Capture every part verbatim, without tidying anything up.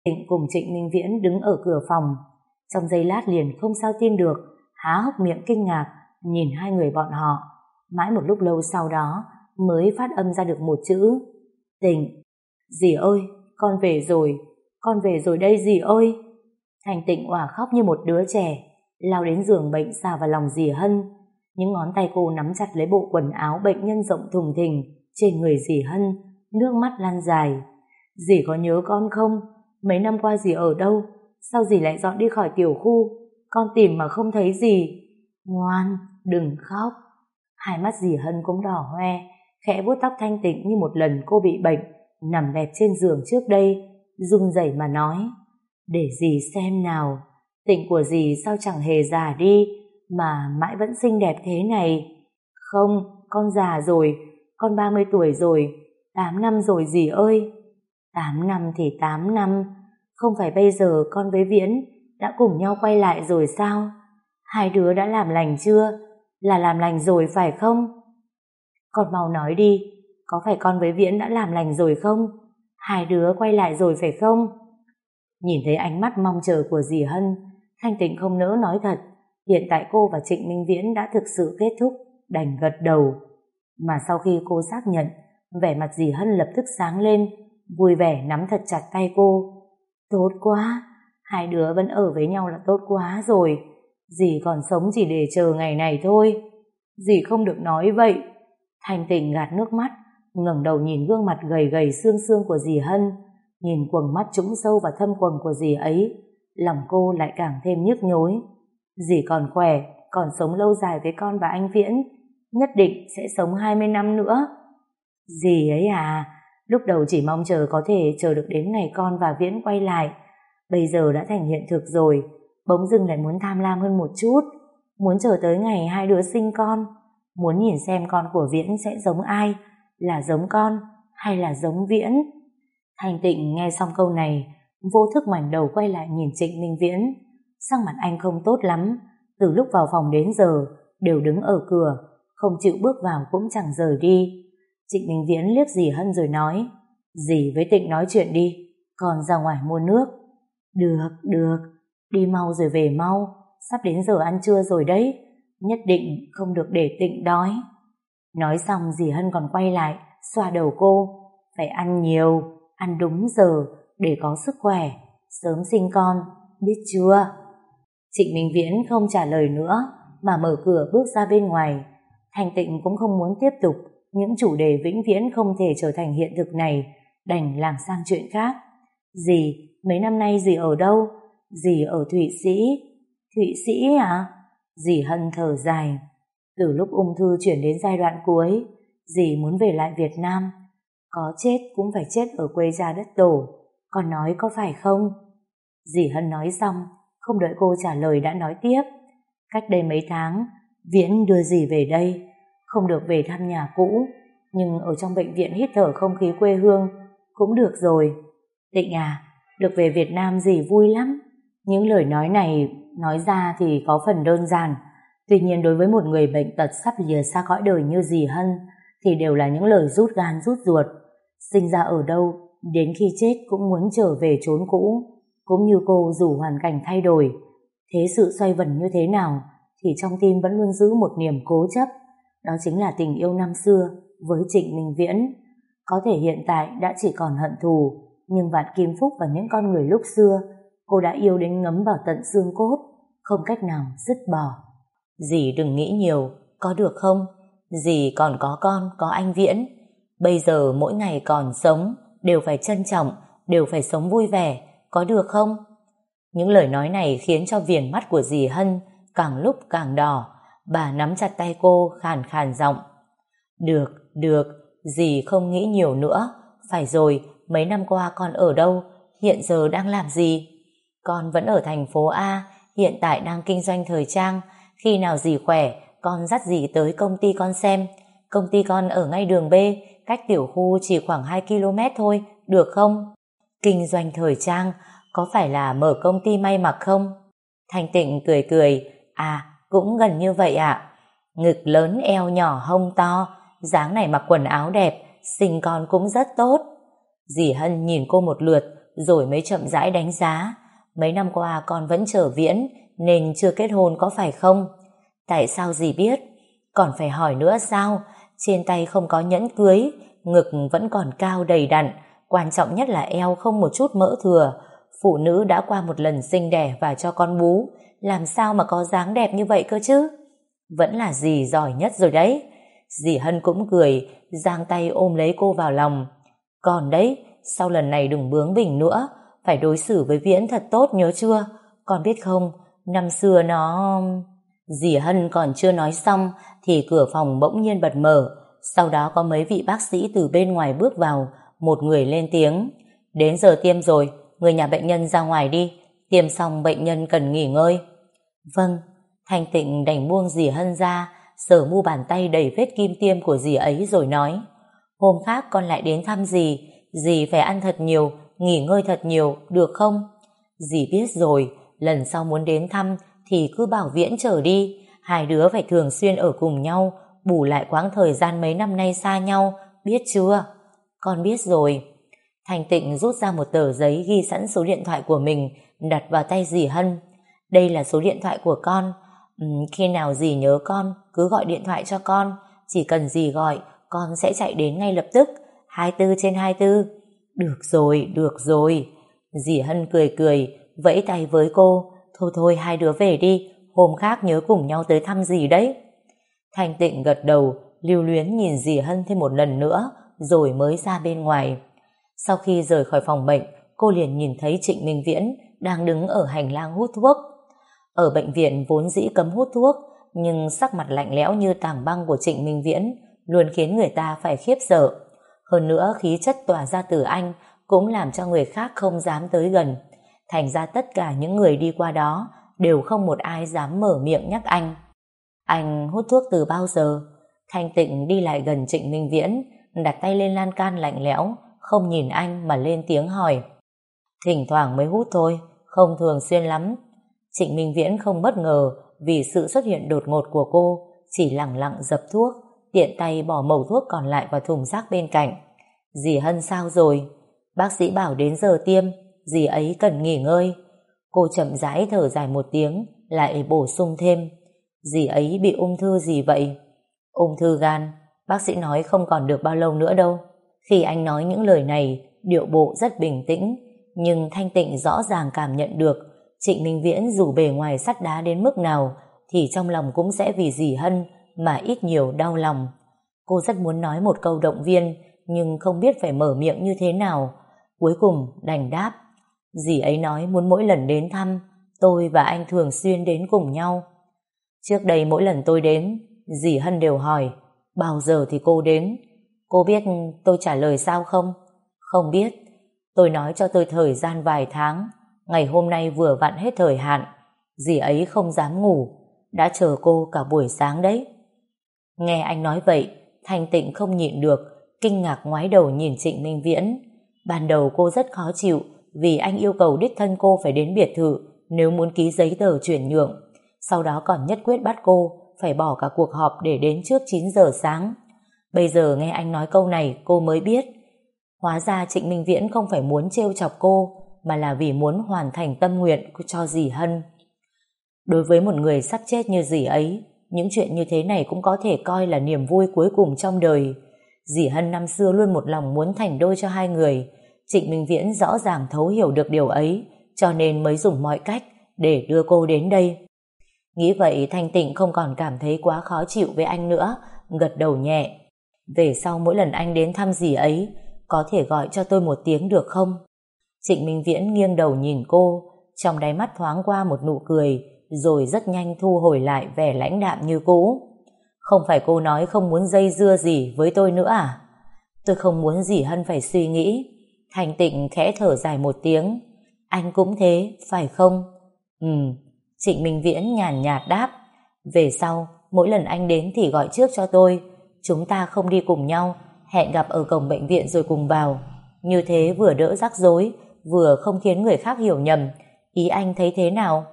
Tịnh cùng Trịnh Minh Viễn đứng ở cửa phòng. Trong giây lát liền không sao tin được, há hốc miệng kinh ngạc nhìn hai người bọn họ. Mãi một lúc lâu sau đó mới phát âm ra được một chữ: Tịnh. Dì ơi, con về rồi, con về rồi đây dì ơi. Thành Tịnh òa khóc như một đứa trẻ, lao đến giường bệnh xà vào lòng dì Hân. Những ngón tay cô nắm chặt lấy bộ quần áo bệnh nhân rộng thùng thình trên người dì Hân, nước mắt lăn dài. Dì có nhớ con không? Mấy năm qua dì ở đâu? Sao dì lại dọn đi khỏi tiểu khu? Con tìm mà không thấy dì. Ngoan, đừng khóc. Hai mắt dì Hân cũng đỏ hoe, khẽ vuốt tóc Thanh Tịnh như một lần cô bị bệnh, nằm bẹp trên giường trước đây, run rẩy mà nói: Để dì xem nào, Tịnh của dì sao chẳng hề già đi, mà mãi vẫn xinh đẹp thế này. Không, con già rồi, con ba mươi tuổi rồi, tám năm rồi dì ơi. Tám năm thì tám năm, không phải bây giờ con với Viễn đã cùng nhau quay lại rồi sao? Hai đứa đã làm lành chưa? Là làm lành rồi phải không? Con mau nói đi, có phải con với Viễn đã làm lành rồi không? Hai đứa quay lại rồi phải không? Nhìn thấy ánh mắt mong chờ của dì Hân, Thanh Tịnh không nỡ nói thật. Hiện tại cô và Trịnh Minh Viễn đã thực sự kết thúc, đành gật đầu. Mà sau khi cô xác nhận, vẻ mặt dì Hân lập tức sáng lên, vui vẻ nắm thật chặt tay cô. Tốt quá, hai đứa vẫn ở với nhau là tốt quá rồi. Dì còn sống chỉ để chờ ngày này thôi. Dì không được nói vậy. Thanh Tịnh gạt nước mắt, ngẩng đầu nhìn gương mặt gầy gầy xương xương của dì Hân, nhìn quầng mắt trũng sâu và thâm quầng của dì ấy, lòng cô lại càng thêm nhức nhối. Dì còn khỏe, còn sống lâu dài với con và anh Viễn, nhất định sẽ sống hai mươi năm nữa. Dì ấy à, lúc đầu chỉ mong chờ có thể chờ được đến ngày con và Viễn quay lại, bây giờ đã thành hiện thực rồi, bỗng dưng lại muốn tham lam hơn một chút, muốn chờ tới ngày hai đứa sinh con, muốn nhìn xem con của Viễn sẽ giống ai, là giống con hay là giống Viễn. Thanh Tịnh nghe xong câu này, vô thức ngoảnh đầu quay lại nhìn Trịnh Minh Viễn. Sắc mặt anh không tốt lắm, từ lúc vào phòng đến giờ đều đứng ở cửa, không chịu bước vào cũng chẳng rời đi. Trịnh Minh Viễn liếc dì Hân rồi nói: Dì với Tịnh nói chuyện đi, con ra ngoài mua nước. Được, được, đi mau rồi về mau, sắp đến giờ ăn trưa rồi đấy, nhất định không được để Tịnh đói. Nói xong dì Hân còn quay lại xoa đầu cô: Phải ăn nhiều, ăn đúng giờ để có sức khỏe, sớm sinh con, biết chưa? Trịnh Minh Viễn không trả lời nữa mà mở cửa bước ra bên ngoài. Thanh Tịnh cũng không muốn tiếp tục những chủ đề vĩnh viễn không thể trở thành hiện thực này, đành làm sang chuyện khác. Dì, mấy năm nay dì ở đâu? Dì ở Thụy Sĩ. Thụy Sĩ à? Dì Hân thở dài. Từ lúc ung thư chuyển đến giai đoạn cuối, dì muốn về lại Việt Nam. Có chết cũng phải chết ở quê cha đất tổ, con nói có phải không? Dì Hân nói xong, không đợi cô trả lời đã nói tiếp: Cách đây mấy tháng, Viễn đưa dì về đây, không được về thăm nhà cũ, nhưng ở trong bệnh viện hít thở không khí quê hương cũng được rồi. Tịnh à, được về Việt Nam dì vui lắm. Những lời nói này nói ra thì có phần đơn giản, tuy nhiên đối với một người bệnh tật sắp lìa xa cõi đời như dì Hân thì đều là những lời rút gan rút ruột. Sinh ra ở đâu, đến khi chết cũng muốn trở về chốn cũ. Cũng như cô, dù hoàn cảnh thay đổi, thế sự xoay vần như thế nào, thì trong tim vẫn luôn giữ một niềm cố chấp. Đó chính là tình yêu năm xưa với Trịnh Minh Viễn. Có thể hiện tại đã chỉ còn hận thù, nhưng vạn kim phúc và những con người lúc xưa cô đã yêu đến ngấm vào tận xương cốt, không cách nào dứt bỏ. Dì đừng nghĩ nhiều, có được không? Dì còn có con, có anh Viễn. Bây giờ mỗi ngày còn sống đều phải trân trọng, đều phải sống vui vẻ, có được không? Những lời nói này khiến cho viền mắt của dì Hân càng lúc càng đỏ. Bà nắm chặt tay cô, khàn khàn giọng: Được, được, dì không nghĩ nhiều nữa. Phải rồi, mấy năm qua con ở đâu? Hiện giờ đang làm gì? Con vẫn ở thành phố A, hiện tại đang kinh doanh thời trang. Khi nào dì khỏe, con dắt dì tới công ty con xem. Công ty con ở ngay đường B, cách tiểu khu chỉ khoảng hai ki lô mét thôi, được không? Kinh doanh thời trang, có phải là mở công ty may mặc không? Thanh Tịnh cười cười: À, cũng gần như vậy ạ. Ngực lớn, eo nhỏ, hông to, dáng này mặc quần áo đẹp, sinh con cũng rất tốt. Dì Hân nhìn cô một lượt, rồi mới chậm rãi đánh giá. Mấy năm qua con vẫn chờ Viễn nên chưa kết hôn có phải không? Tại sao dì biết? Còn phải hỏi nữa sao? Trên tay không có nhẫn cưới, ngực vẫn còn cao đầy đặn, quan trọng nhất là eo không một chút mỡ thừa. Phụ nữ đã qua một lần sinh đẻ và cho con bú, làm sao mà có dáng đẹp như vậy cơ chứ? Vẫn là dì giỏi nhất rồi đấy. Dì Hân cũng cười, giang tay ôm lấy cô vào lòng. Còn đấy, sau lần này đừng bướng bỉnh nữa, phải đối xử với Viễn thật tốt nhớ chưa? Con biết không, năm xưa nó... Dì Hân còn chưa nói xong thì cửa phòng bỗng nhiên bật mở. Sau đó có mấy vị bác sĩ từ bên ngoài bước vào. Một người lên tiếng: đến giờ tiêm rồi, người nhà bệnh nhân ra ngoài đi, tiêm xong bệnh nhân cần nghỉ ngơi. Vâng. Thanh Tịnh đành buông dì Hân ra, sờ mu bàn tay đầy vết kim tiêm của dì ấy rồi nói: hôm khác con lại đến thăm dì, dì phải ăn thật nhiều, nghỉ ngơi thật nhiều, được không? Dì biết rồi, lần sau muốn đến thăm thì cứ bảo Viễn chở đi, hai đứa phải thường xuyên ở cùng nhau, bù lại quãng thời gian mấy năm nay xa nhau, biết chưa? Con biết rồi. Thanh Tịnh rút ra một tờ giấy ghi sẵn số điện thoại của mình, đặt vào tay dì Hân. Đây là số điện thoại của con. Ừ, khi nào dì nhớ con, cứ gọi điện thoại cho con. Chỉ cần dì gọi, con sẽ chạy đến ngay lập tức, hai mươi bốn trên hai mươi bốn. Được rồi, được rồi. Dì Hân cười cười, vẫy tay với cô. Thôi thôi, hai đứa về đi, hôm khác nhớ cùng nhau tới thăm dì đấy. Thanh Tịnh gật đầu, lưu luyến nhìn dì Hân thêm một lần nữa, rồi mới ra bên ngoài. Sau khi rời khỏi phòng bệnh, cô liền nhìn thấy Trịnh Minh Viễn đang đứng ở hành lang hút thuốc. Ở bệnh viện vốn dĩ cấm hút thuốc, nhưng sắc mặt lạnh lẽo như tảng băng của Trịnh Minh Viễn luôn khiến người ta phải khiếp sợ. Hơn nữa khí chất tỏa ra từ anh cũng làm cho người khác không dám tới gần. Thành ra tất cả những người đi qua đó đều không một ai dám mở miệng nhắc anh. Anh hút thuốc từ bao giờ? Thanh Tịnh đi lại gần Trịnh Minh Viễn, đặt tay lên lan can lạnh lẽo, không nhìn anh mà lên tiếng hỏi. Thỉnh thoảng mới hút thôi, không thường xuyên lắm. Trịnh Minh Viễn không bất ngờ vì sự xuất hiện đột ngột của cô, chỉ lẳng lặng dập thuốc, tiện tay bỏ mẩu thuốc còn lại vào thùng rác bên cạnh. Dì Hân sao rồi? Bác sĩ bảo đến giờ tiêm, dì ấy cần nghỉ ngơi. Cô chậm rãi thở dài một tiếng, lại bổ sung thêm. Dì ấy bị ung thư gì vậy? Ung thư gan, bác sĩ nói không còn được bao lâu nữa đâu. Khi anh nói những lời này, điệu bộ rất bình tĩnh, nhưng Thanh Tịnh rõ ràng cảm nhận được Trịnh Minh Viễn dù bề ngoài sắt đá đến mức nào thì trong lòng cũng sẽ vì dì Hân mà ít nhiều đau lòng. Cô rất muốn nói một câu động viên, nhưng không biết phải mở miệng như thế nào. Cuối cùng đành đáp. Dì ấy nói muốn mỗi lần đến thăm, tôi và anh thường xuyên đến cùng nhau. Trước đây mỗi lần tôi đến, dì Hân đều hỏi bao giờ thì cô đến. Cô biết tôi trả lời sao không? Không biết. Tôi nói cho tôi thời gian vài tháng. Ngày hôm nay vừa vặn hết thời hạn. Dì ấy không dám ngủ, đã chờ cô cả buổi sáng đấy. Nghe anh nói vậy, Thanh Tịnh không nhịn được, kinh ngạc ngoái đầu nhìn Trịnh Minh Viễn. Ban đầu cô rất khó chịu vì anh yêu cầu đích thân cô phải đến biệt thự nếu muốn ký giấy tờ chuyển nhượng. Sau đó còn nhất quyết bắt cô phải bỏ cả cuộc họp để đến trước chín giờ sáng. Bây giờ nghe anh nói câu này cô mới biết. Hóa ra Trịnh Minh Viễn không phải muốn trêu chọc cô, mà là vì muốn hoàn thành tâm nguyện cho dì Hân. Đối với một người sắp chết như dì ấy, những chuyện như thế này cũng có thể coi là niềm vui cuối cùng trong đời. Dì Hân năm xưa luôn một lòng muốn thành đôi cho hai người. Trịnh Minh Viễn rõ ràng thấu hiểu được điều ấy, cho nên mới dùng mọi cách để đưa cô đến đây. Nghĩ vậy Thanh Tịnh không còn cảm thấy quá khó chịu với anh nữa, gật đầu nhẹ. Về sau mỗi lần anh đến thăm dì ấy, có thể gọi cho tôi một tiếng được không? Trịnh Minh Viễn nghiêng đầu nhìn cô, trong đáy mắt thoáng qua một nụ cười, rồi rất nhanh thu hồi lại vẻ lãnh đạm như cũ. Không phải cô nói không muốn dây dưa gì với tôi nữa à? Tôi không muốn dì Hân phải suy nghĩ. Thanh Tịnh khẽ thở dài một tiếng. Anh cũng thế, phải không? Ừ. Trịnh Minh Viễn nhàn nhạt đáp. Về sau, mỗi lần anh đến thì gọi trước cho tôi. Chúng ta không đi cùng nhau, hẹn gặp ở cổng bệnh viện rồi cùng vào. Như thế vừa đỡ rắc rối, vừa không khiến người khác hiểu nhầm. Ý anh thấy thế nào?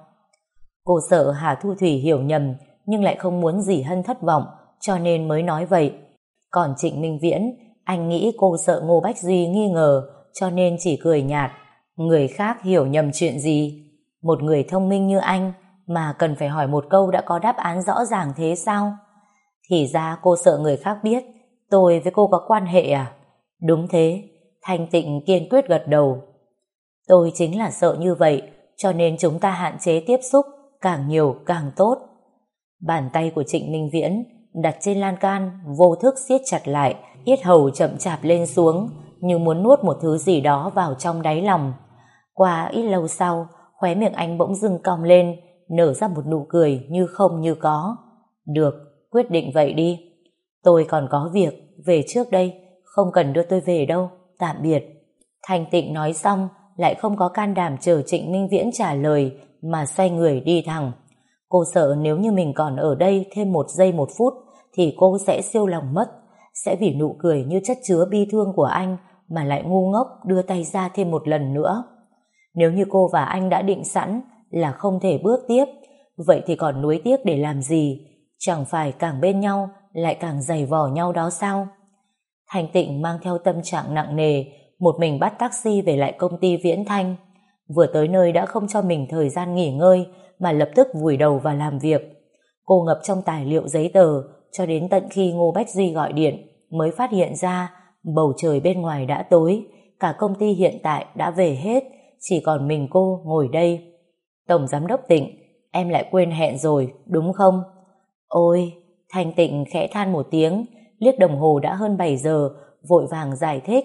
Cô sợ Hà Thu Thủy hiểu nhầm, nhưng lại không muốn dì Hân thất vọng, cho nên mới nói vậy. Còn Trịnh Minh Viễn, anh nghĩ cô sợ Ngô Bách Duy nghi ngờ, cho nên chỉ cười nhạt. Người khác hiểu nhầm chuyện gì? Một người thông minh như anh mà cần phải hỏi một câu đã có đáp án rõ ràng thế sao? Thì ra cô sợ người khác biết tôi với cô có quan hệ à? Đúng thế, Thanh Tịnh kiên quyết gật đầu. Tôi chính là sợ như vậy, cho nên chúng ta hạn chế tiếp xúc, càng nhiều càng tốt. Bàn tay của Trịnh Minh Viễn đặt trên lan can vô thức siết chặt lại, yết hầu chậm chạp lên xuống như muốn nuốt một thứ gì đó vào trong đáy lòng. Qua ít lâu sau, khóe miệng anh bỗng dưng cong lên, nở ra một nụ cười như không như có. Được, quyết định vậy đi. Tôi còn có việc, về trước đây, không cần đưa tôi về đâu, tạm biệt. Thanh Tịnh nói xong, lại không có can đảm chờ Trịnh Minh Viễn trả lời mà xoay người đi thẳng. Cô sợ nếu như mình còn ở đây thêm một giây một phút thì cô sẽ siêu lòng mất, sẽ vì nụ cười như chất chứa bi thương của anh mà lại ngu ngốc đưa tay ra thêm một lần nữa. Nếu như cô và anh đã định sẵn là không thể bước tiếp, vậy thì còn nuối tiếc để làm gì? Chẳng phải càng bên nhau lại càng giày vò nhau đó sao? Thanh Tịnh mang theo tâm trạng nặng nề, một mình bắt taxi về lại công ty Viễn Thanh. Vừa tới nơi đã không cho mình thời gian nghỉ ngơi mà lập tức vùi đầu vào làm việc. Cô ngập trong tài liệu giấy tờ cho đến tận khi Ngô Bách Duy gọi điện mới phát hiện ra bầu trời bên ngoài đã tối, cả công ty hiện tại đã về hết, chỉ còn mình cô ngồi đây. Tổng giám đốc Tịnh, em lại quên hẹn rồi, đúng không? Ôi, Thanh Tịnh khẽ than một tiếng, liếc đồng hồ đã hơn bảy giờ, vội vàng giải thích.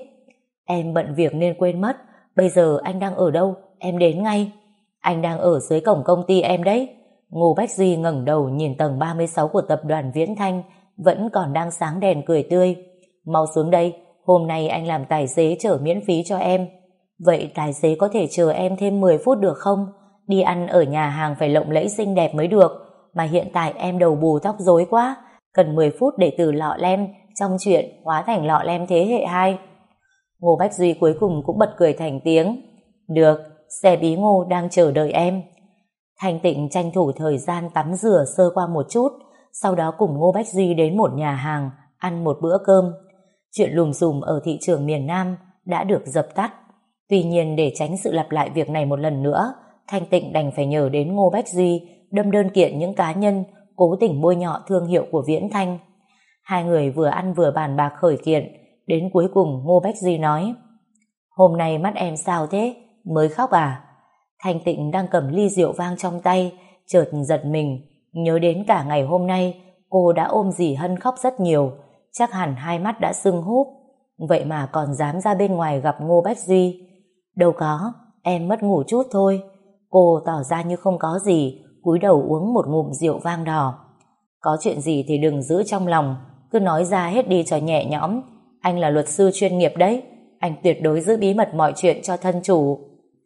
Em bận việc nên quên mất, bây giờ anh đang ở đâu, em đến ngay. Anh đang ở dưới cổng công ty em đấy. Ngô Bách Duy ngẩng đầu nhìn tầng ba mươi sáu của tập đoàn Viễn Thanh, vẫn còn đang sáng đèn cười tươi. Mau xuống đây, hôm nay anh làm tài xế chở miễn phí cho em. Vậy tài xế có thể chờ em thêm mười phút được không? Đi ăn ở nhà hàng phải lộng lẫy xinh đẹp mới được, mà hiện tại em đầu bù tóc rối quá, cần mười phút để từ lọ lem trong chuyện hóa thành lọ lem thế hệ hai. Ngô Bách Duy cuối cùng cũng bật cười thành tiếng. Được, xe bí ngô đang chờ đợi em. Thanh Tịnh tranh thủ thời gian tắm rửa sơ qua một chút, sau đó cùng Ngô Bách Duy đến một nhà hàng ăn một bữa cơm. Chuyện lùm xùm ở thị trường miền Nam đã được dập tắt. Tuy nhiên để tránh sự lặp lại việc này một lần nữa, Thanh Tịnh đành phải nhờ đến Ngô Bách Duy đâm đơn kiện những cá nhân cố tình bôi nhọ thương hiệu của Viễn Thanh. Hai người vừa ăn vừa bàn bạc khởi kiện, đến cuối cùng Ngô Bách Duy nói: Hôm nay mắt em sao thế? Mới khóc à? Thanh Tịnh đang cầm ly rượu vang trong tay, chợt giật mình, nhớ đến cả ngày hôm nay cô đã ôm dì Hân khóc rất nhiều, chắc hẳn hai mắt đã sưng húp. Vậy mà còn dám ra bên ngoài gặp Ngô Bách Duy. Đâu có, em mất ngủ chút thôi. Cô tỏ ra như không có gì, cúi đầu uống một ngụm rượu vang đỏ. Có chuyện gì thì đừng giữ trong lòng, cứ nói ra hết đi cho nhẹ nhõm. Anh là luật sư chuyên nghiệp đấy, anh tuyệt đối giữ bí mật mọi chuyện cho thân chủ.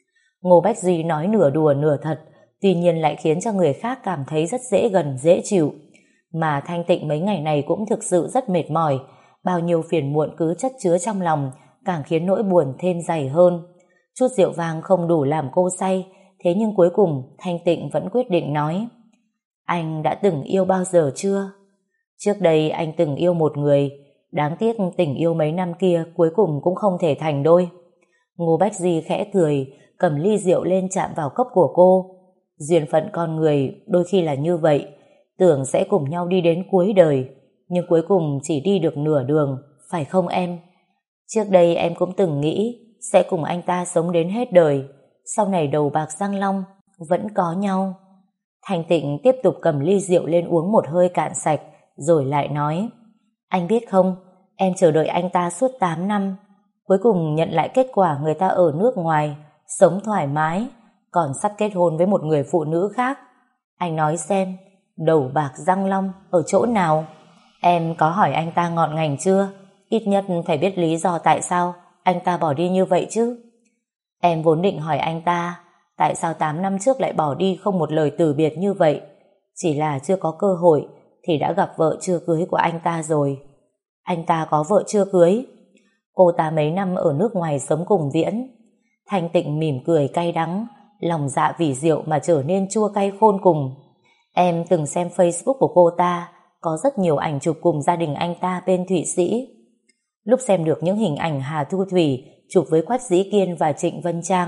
Ngô Bách Duy nói nửa đùa nửa thật, tuy nhiên lại khiến cho người khác cảm thấy rất dễ gần dễ chịu. Mà Thanh Tịnh mấy ngày này cũng thực sự rất mệt mỏi, bao nhiêu phiền muộn cứ chất chứa trong lòng, càng khiến nỗi buồn thêm dày hơn. Chút rượu vang không đủ làm cô say, thế nhưng cuối cùng Thanh Tịnh vẫn quyết định nói: Anh đã từng yêu bao giờ chưa? Trước đây anh từng yêu một người, đáng tiếc tình yêu mấy năm kia cuối cùng cũng không thể thành đôi. Ngô Bách Duy khẽ cười, cầm ly rượu lên chạm vào cốc của cô. Duyên phận con người đôi khi là như vậy, tưởng sẽ cùng nhau đi đến cuối đời, nhưng cuối cùng chỉ đi được nửa đường, phải không em? Trước đây em cũng từng nghĩ sẽ cùng anh ta sống đến hết đời, sau này đầu bạc răng long, vẫn có nhau. Thanh Tịnh tiếp tục cầm ly rượu lên uống một hơi cạn sạch, rồi lại nói: Anh biết không, em chờ đợi anh ta suốt tám năm, cuối cùng nhận lại kết quả người ta ở nước ngoài, sống thoải mái, còn sắp kết hôn với một người phụ nữ khác. Anh nói xem, đầu bạc răng long ở chỗ nào? Em có hỏi anh ta ngọn ngành chưa? Ít nhất phải biết lý do tại sao anh ta bỏ đi như vậy chứ. Em vốn định hỏi anh ta tại sao tám năm trước lại bỏ đi không một lời từ biệt như vậy, chỉ là chưa có cơ hội thì đã gặp vợ chưa cưới của anh ta rồi. Anh ta có vợ chưa cưới? Cô ta mấy năm ở nước ngoài sống cùng Viễn. Thanh Tịnh mỉm cười cay đắng, lòng dạ vì rượu mà trở nên chua cay khôn cùng. Em từng xem Facebook của cô ta, có rất nhiều ảnh chụp cùng gia đình anh ta bên Thụy Sĩ. Lúc xem được những hình ảnh Hà Thu Thủy chụp với Quách Dĩ Kiên và Trịnh Vân Trang,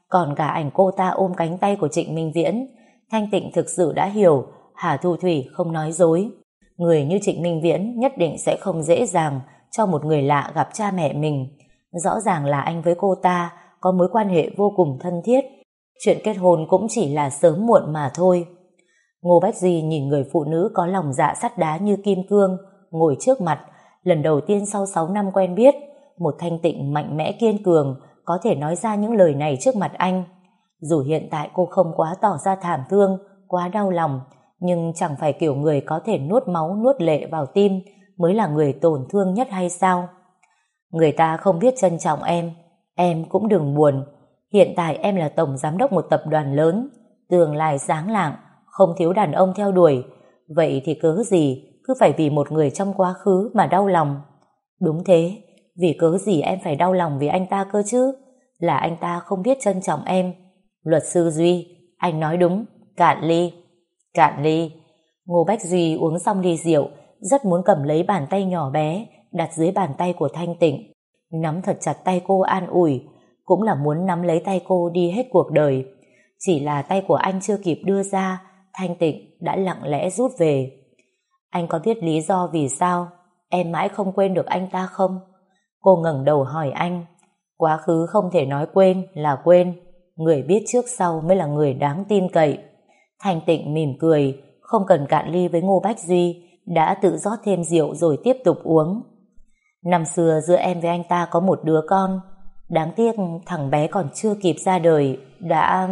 Còn cả ảnh cô ta ôm cánh tay của Trịnh Minh Viễn, Thanh Tịnh thực sự đã hiểu Hà Thu Thủy không nói dối. Người như Trịnh Minh Viễn nhất định sẽ không dễ dàng cho một người lạ gặp cha mẹ mình. Rõ ràng là anh với cô ta có mối quan hệ vô cùng thân thiết. Chuyện kết hôn cũng chỉ là sớm muộn mà thôi. Ngô Bách Duy nhìn người phụ nữ có lòng dạ sắt đá như kim cương ngồi trước mặt, lần đầu tiên sau sáu năm quen biết, một Thanh Tịnh mạnh mẽ kiên cường có thể nói ra những lời này trước mặt anh. Dù hiện tại cô không quá tỏ ra thảm thương, quá đau lòng, nhưng chẳng phải kiểu người có thể nuốt máu nuốt lệ vào tim mới là người tổn thương nhất hay sao? Người ta không biết trân trọng em, em cũng đừng buồn. Hiện tại em là tổng giám đốc một tập đoàn lớn, tương lai sáng lạng, không thiếu đàn ông theo đuổi. Vậy thì cớ gì cứ phải vì một người trong quá khứ mà đau lòng? Đúng thế, vì cớ gì em phải đau lòng vì anh ta cơ chứ? Là anh ta không biết trân trọng em. Luật sư Duy, anh nói đúng, cạn ly. Cạn ly. Ngô Bách Duy uống xong ly rượu, rất muốn cầm lấy bàn tay nhỏ bé đặt dưới bàn tay của Thanh Tịnh, nắm thật chặt tay cô an ủi, cũng là muốn nắm lấy tay cô đi hết cuộc đời. Chỉ là tay của anh chưa kịp đưa ra, Thanh Tịnh đã lặng lẽ rút về. Anh có biết lý do vì sao em mãi không quên được anh ta không? Cô ngẩng đầu hỏi anh. Quá khứ không thể nói quên là quên, người biết trước sau mới là người đáng tin cậy. Thanh Tịnh mỉm cười, không cần cạn ly với Ngô Bách Duy, đã tự rót thêm rượu rồi tiếp tục uống. Năm xưa giữa em với anh ta có một đứa con, đáng tiếc thằng bé còn chưa kịp ra đời đã...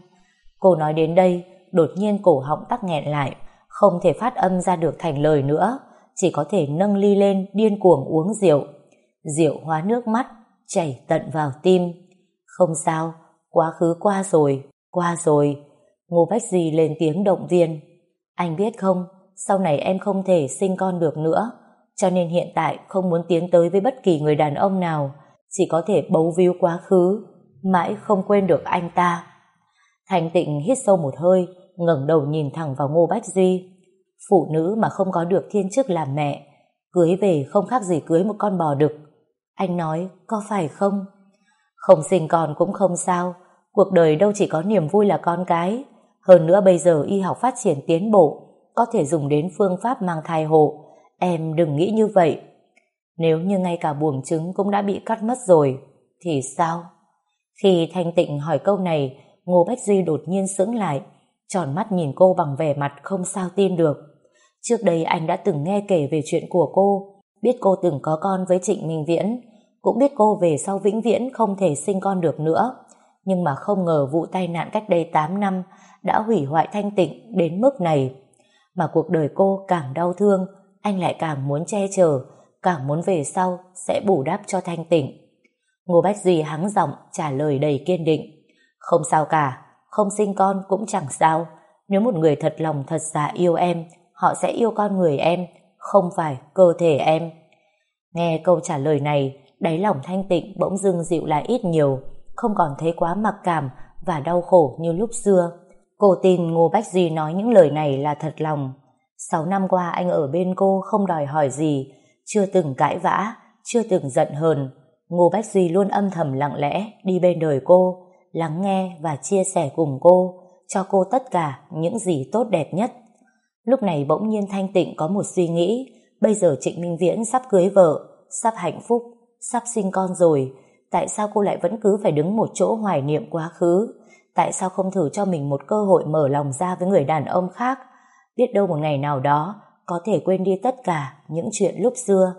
Cô nói đến đây, đột nhiên cổ họng tắc nghẹn lại, không thể phát âm ra được thành lời nữa, chỉ có thể nâng ly lên điên cuồng uống rượu. Rượu hóa nước mắt, chảy tận vào tim. Không sao, quá khứ qua rồi, qua rồi. Ngô Bách Duy lên tiếng động viên. Anh biết không, sau này em không thể sinh con được nữa, cho nên hiện tại không muốn tiến tới với bất kỳ người đàn ông nào, chỉ có thể bấu víu quá khứ, mãi không quên được anh ta. Thanh Tịnh hít sâu một hơi, ngẩng đầu nhìn thẳng vào Ngô Bách Duy. Phụ nữ mà không có được thiên chức làm mẹ, cưới về không khác gì cưới một con bò đực. Anh nói có phải không? Không sinh con cũng không sao, cuộc đời đâu chỉ có niềm vui là con cái. Hơn nữa bây giờ y học phát triển tiến bộ, có thể dùng đến phương pháp mang thai hộ. Em đừng nghĩ như vậy. Nếu như ngay cả buồng trứng cũng đã bị cắt mất rồi thì sao? Khi Thanh Tịnh hỏi câu này, Ngô Bách Duy đột nhiên sững lại, tròn mắt nhìn cô bằng vẻ mặt không sao tin được. Trước đây anh đã từng nghe kể về chuyện của cô, biết cô từng có con với Trịnh Minh Viễn, cũng biết cô về sau vĩnh viễn không thể sinh con được nữa. Nhưng mà không ngờ vụ tai nạn cách đây tám năm đã hủy hoại Thanh Tịnh đến mức này. Mà cuộc đời cô càng đau thương, anh lại càng muốn che chở, càng muốn về sau sẽ bù đắp cho Thanh Tịnh. Ngô Bách Duy hắng giọng trả lời đầy kiên định. Không sao cả, không sinh con cũng chẳng sao. Nếu một người thật lòng thật dạ yêu em, họ sẽ yêu con người em, không phải cơ thể em. Nghe câu trả lời này, đáy lòng Thanh Tịnh bỗng dưng dịu lại ít nhiều, không còn thấy quá mặc cảm và đau khổ như lúc xưa. Cô tin Ngô Bách Duy nói những lời này là thật lòng. Sáu năm qua anh ở bên cô không đòi hỏi gì, chưa từng cãi vã, chưa từng giận hờn. Ngô Bách Duy luôn âm thầm lặng lẽ đi bên đời cô, lắng nghe và chia sẻ cùng cô, cho cô tất cả những gì tốt đẹp nhất. Lúc này bỗng nhiên Thanh Tịnh có một suy nghĩ, bây giờ Trịnh Minh Viễn sắp cưới vợ, sắp hạnh phúc, sắp sinh con rồi, tại sao cô lại vẫn cứ phải đứng một chỗ hoài niệm quá khứ? Tại sao không thử cho mình một cơ hội mở lòng ra với người đàn ông khác? Biết đâu một ngày nào đó có thể quên đi tất cả những chuyện lúc xưa.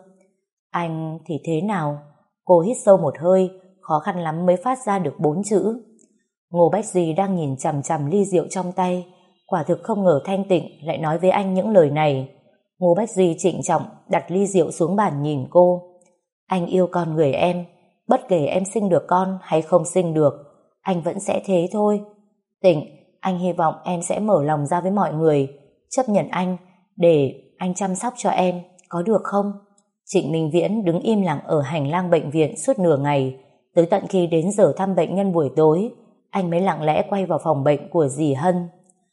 Anh thì thế nào? Cô hít sâu một hơi, khó khăn lắm mới phát ra được bốn chữ. Ngô Bách Duy đang nhìn chằm chằm ly rượu trong tay, quả thực không ngờ Thanh Tịnh lại nói với anh những lời này. Ngô Bách Duy trịnh trọng đặt ly rượu xuống bàn nhìn cô. Anh yêu con người em, bất kể em sinh được con hay không sinh được, anh vẫn sẽ thế thôi. Tịnh, anh hy vọng em sẽ mở lòng ra với mọi người, chấp nhận anh để anh chăm sóc cho em, có được không? Trịnh Minh Viễn đứng im lặng ở hành lang bệnh viện suốt nửa ngày, tới tận khi đến giờ thăm bệnh nhân buổi tối, anh mới lặng lẽ quay vào phòng bệnh của dì Hân.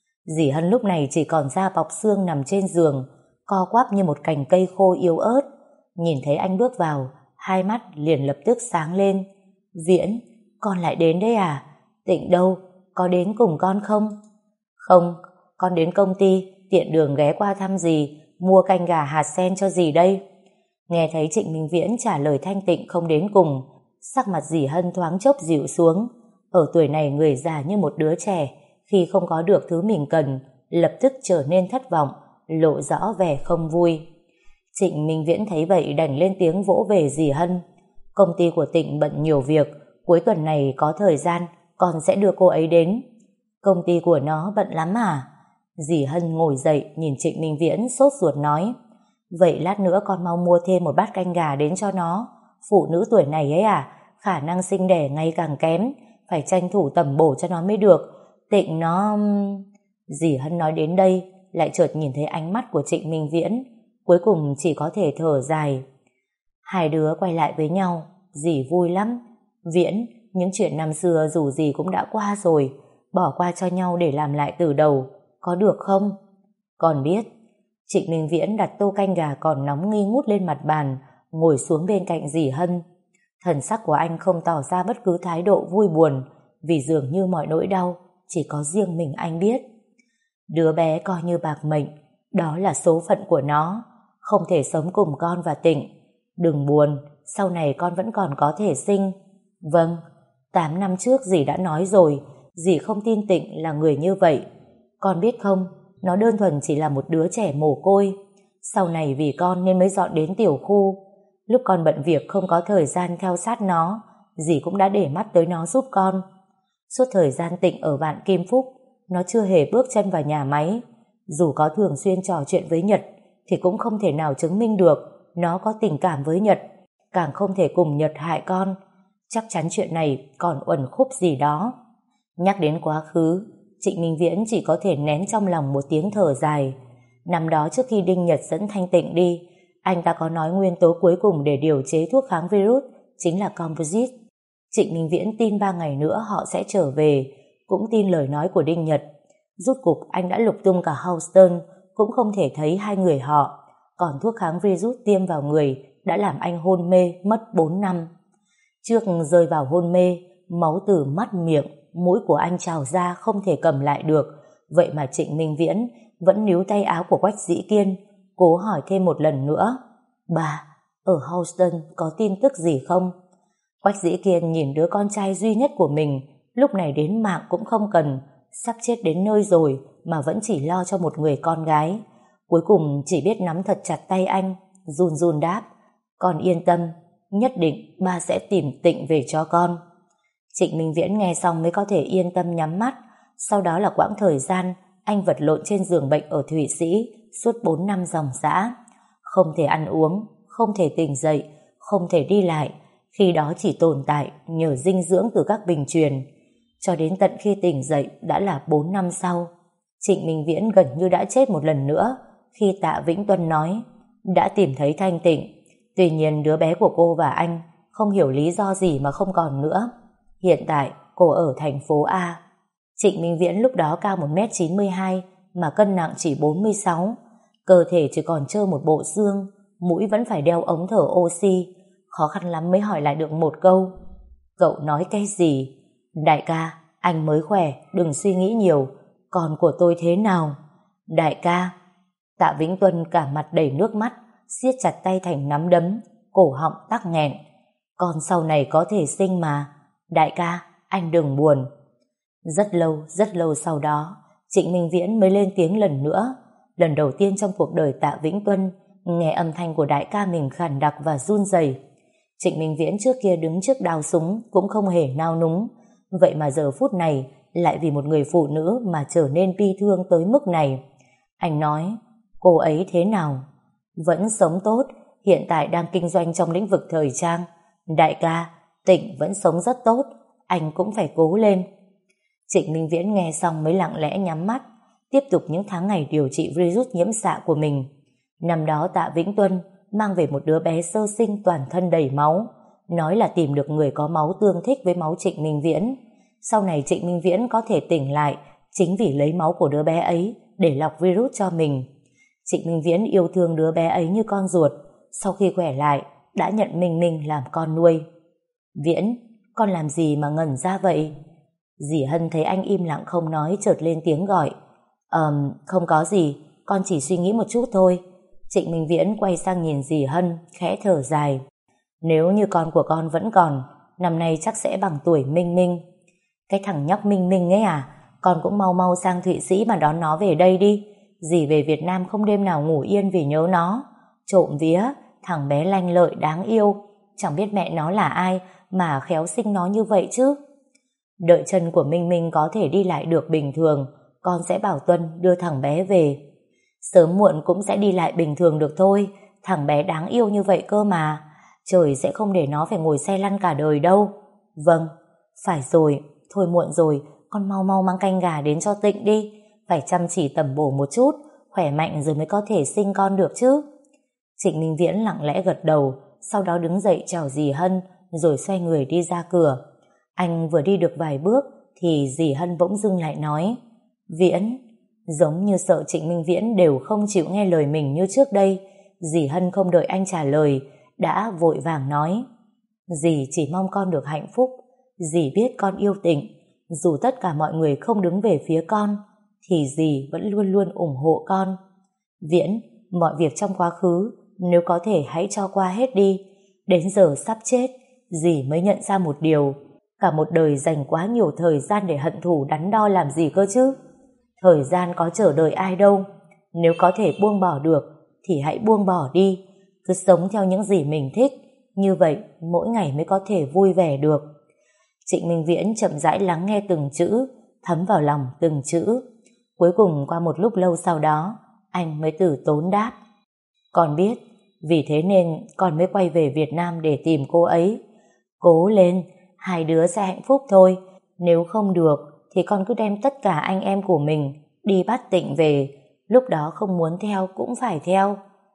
Dì Hân lúc này chỉ còn da bọc xương nằm trên giường, co quắp như một cành cây khô yếu ớt. Nhìn thấy anh bước vào, hai mắt liền lập tức sáng lên. Viễn, con lại đến đấy à? Tịnh đâu? Có đến cùng con không? Không, con đến công ty, tiện đường ghé qua thăm dì, mua canh gà hạt sen cho dì đây. Nghe thấy Trịnh Minh Viễn trả lời thanh Tịnh không đến cùng, sắc mặt dì Hân thoáng chốc dịu xuống. Ở tuổi này người già như một đứa trẻ, khi không có được thứ mình cần, lập tức trở nên thất vọng, lộ rõ vẻ không vui. Trịnh Minh Viễn thấy vậy đành lên tiếng vỗ về dì Hân. Công ty của Tịnh bận nhiều việc, cuối tuần này có thời gian, con sẽ đưa cô ấy đến. Công ty của nó bận lắm à? Dì Hân ngồi dậy nhìn Trịnh Minh Viễn sốt ruột nói. Vậy lát nữa con mau mua thêm một bát canh gà đến cho nó. Phụ nữ tuổi này ấy à, khả năng sinh đẻ ngày càng kém, phải tranh thủ tầm bổ cho nó mới được. Tịnh nó... Dì Hân nói đến đây, lại chợt nhìn thấy ánh mắt của Trịnh Minh Viễn, cuối cùng chỉ có thể thở dài. Hai đứa quay lại với nhau, dì vui lắm. Viễn, những chuyện năm xưa dù gì cũng đã qua rồi, bỏ qua cho nhau để làm lại từ đầu, có được không? Con biết. Trịnh Minh Viễn đặt tô canh gà còn nóng nghi ngút lên mặt bàn, ngồi xuống bên cạnh dì Hân. Thần sắc của anh không tỏ ra bất cứ thái độ vui buồn, vì dường như mọi nỗi đau chỉ có riêng mình anh biết. Đứa bé coi như bạc mệnh, đó là số phận của nó, không thể sống cùng con và Tịnh. Đừng buồn, sau này con vẫn còn có thể sinh. Vâng, tám năm trước dì đã nói rồi, dì không tin Tịnh là người như vậy. Con biết không, nó đơn thuần chỉ là một đứa trẻ mồ côi. Sau này vì con nên mới dọn đến tiểu khu. Lúc con bận việc không có thời gian theo sát nó, dì cũng đã để mắt tới nó giúp con. Suốt thời gian Tịnh ở Vạn Kim Phúc, nó chưa hề bước chân vào nhà máy. Dù có thường xuyên trò chuyện với Nhật, thì cũng không thể nào chứng minh được nó có tình cảm với Nhật, càng không thể cùng Nhật hại con. Chắc chắn chuyện này còn uẩn khúc gì đó. Nhắc đến quá khứ, Trịnh Minh Viễn chỉ có thể nén trong lòng một tiếng thở dài. Năm đó trước khi Đinh Nhật dẫn Thanh Tịnh đi, anh ta có nói nguyên tố cuối cùng để điều chế thuốc kháng virus chính là composite. Trịnh Minh Viễn tin ba ngày nữa họ sẽ trở về, cũng tin lời nói của Đinh Nhật. Rút cục anh đã lục tung cả Houston, cũng không thể thấy hai người họ. Còn thuốc kháng virus tiêm vào người đã làm anh hôn mê mất bốn năm. Trước rơi vào hôn mê, máu từ mắt, miệng, mũi của anh trào ra không thể cầm lại được. Vậy mà Trịnh Minh Viễn vẫn níu tay áo của Quách Dĩ Kiên, cố hỏi thêm một lần nữa. Bà, ở Houston có tin tức gì không? Quách Dĩ Kiên nhìn đứa con trai duy nhất của mình, lúc này đến mạng cũng không cần, sắp chết đến nơi rồi mà vẫn chỉ lo cho một người con gái. Cuối cùng chỉ biết nắm thật chặt tay anh, run run đáp. Con yên tâm, nhất định ba sẽ tìm Tịnh về cho con. Trịnh Minh Viễn nghe xong mới có thể yên tâm nhắm mắt. Sau đó là quãng thời gian anh vật lộn trên giường bệnh ở Thụy Sĩ suốt bốn năm dòng dã. Không thể ăn uống, không thể tỉnh dậy, không thể đi lại. Khi đó chỉ tồn tại nhờ dinh dưỡng từ các bình truyền. Cho đến tận khi tỉnh dậy đã là bốn năm sau. Trịnh Minh Viễn gần như đã chết một lần nữa khi Tạ Vĩnh Tuân nói đã tìm thấy Thanh Tịnh. Tuy nhiên đứa bé của cô và anh không hiểu lý do gì mà không còn nữa. Hiện tại cô ở thành phố A. Trịnh Minh Viễn lúc đó cao một mét chín mươi hai mà cân nặng chỉ bốn mươi sáu. Cơ thể chỉ còn trơ một bộ xương, mũi vẫn phải đeo ống thở oxy. Khó khăn lắm mới hỏi lại được một câu. Cậu nói cái gì? Đại ca, anh mới khỏe, đừng suy nghĩ nhiều. Con của tôi thế nào? Đại ca. Tạ Vĩnh Tuân cả mặt đầy nước mắt, siết chặt tay thành nắm đấm, cổ họng tắc nghẹn. Con sau này có thể sinh mà. Đại ca, anh đừng buồn. Rất lâu, rất lâu sau đó, Trịnh Minh Viễn mới lên tiếng lần nữa. Lần đầu tiên trong cuộc đời Tạ Vĩnh Tuân nghe âm thanh của đại ca mình khàn đặc và run rẩy. Trịnh Minh Viễn trước kia đứng trước đao súng cũng không hề nao núng. Vậy mà giờ phút này lại vì một người phụ nữ mà trở nên bi thương tới mức này. Anh nói, cô ấy thế nào? Vẫn sống tốt, hiện tại đang kinh doanh trong lĩnh vực thời trang. Đại ca, Tịnh vẫn sống rất tốt, anh cũng phải cố lên. Trịnh Minh Viễn nghe xong mới lặng lẽ nhắm mắt, tiếp tục những tháng ngày điều trị virus nhiễm xạ của mình. Năm đó Tạ Vĩnh Tuân mang về một đứa bé sơ sinh toàn thân đầy máu, nói là tìm được người có máu tương thích với máu Trịnh Minh Viễn. Sau này Trịnh Minh Viễn có thể tỉnh lại chính vì lấy máu của đứa bé ấy để lọc virus cho mình. Trịnh Minh Viễn yêu thương đứa bé ấy như con ruột, sau khi khỏe lại đã nhận Minh Minh làm con nuôi. Viễn, con làm gì mà ngẩn ra vậy? Dì Hân thấy anh im lặng không nói, chợt lên tiếng gọi. Ờm, không có gì, con chỉ suy nghĩ một chút thôi. Trịnh Minh Viễn quay sang nhìn dì Hân, khẽ thở dài. Nếu như con của con vẫn còn, năm nay chắc sẽ bằng tuổi Minh Minh. Cái thằng nhóc Minh Minh ấy à, con cũng mau mau sang Thụy Sĩ mà đón nó về đây đi. Dì về Việt Nam không đêm nào ngủ yên vì nhớ nó. Trộm vía, thằng bé lanh lợi đáng yêu, chẳng biết mẹ nó là ai mà khéo sinh nó như vậy chứ. Đợi chân của Minh Minh có thể đi lại được bình thường, con sẽ bảo Tuân đưa thằng bé về. Sớm muộn cũng sẽ đi lại bình thường được thôi, thằng bé đáng yêu như vậy cơ mà. Trời sẽ không để nó phải ngồi xe lăn cả đời đâu. Vâng, phải rồi, thôi muộn rồi, con mau mau mang canh gà đến cho Tịnh đi. Phải chăm chỉ tẩm bổ một chút, khỏe mạnh rồi mới có thể sinh con được chứ. Trịnh Minh Viễn lặng lẽ gật đầu, sau đó đứng dậy chào dì Hân, rồi xoay người đi ra cửa. Anh vừa đi được vài bước thì dì Hân bỗng dưng lại nói. Viễn, giống như sợ Trịnh Minh Viễn đều không chịu nghe lời mình như trước đây. Dì Hân không đợi anh trả lời, đã vội vàng nói. Dì chỉ mong con được hạnh phúc. Dì biết con yêu Tịnh, dù tất cả mọi người không đứng về phía con thì dì vẫn luôn luôn ủng hộ con. Viễn, mọi việc trong quá khứ nếu có thể hãy cho qua hết đi. Đến giờ sắp chết, dì mới nhận ra một điều. Cả một đời dành quá nhiều thời gian để hận thù đắn đo làm gì cơ chứ. Thời gian có chờ đợi ai đâu. Nếu có thể buông bỏ được thì hãy buông bỏ đi. Cứ sống theo những gì mình thích, như vậy mỗi ngày mới có thể vui vẻ được. Trịnh Minh Viễn chậm rãi lắng nghe từng chữ, thấm vào lòng từng chữ. Cuối cùng qua một lúc lâu sau đó, anh mới từ tốn đáp. Con biết, vì thế nên con mới quay về Việt Nam để tìm cô ấy. Cố lên, hai đứa sẽ hạnh phúc thôi. Nếu không được thì con cứ đem tất cả anh em của mình đi bắt Tịnh về. Lúc đó không muốn theo cũng phải theo.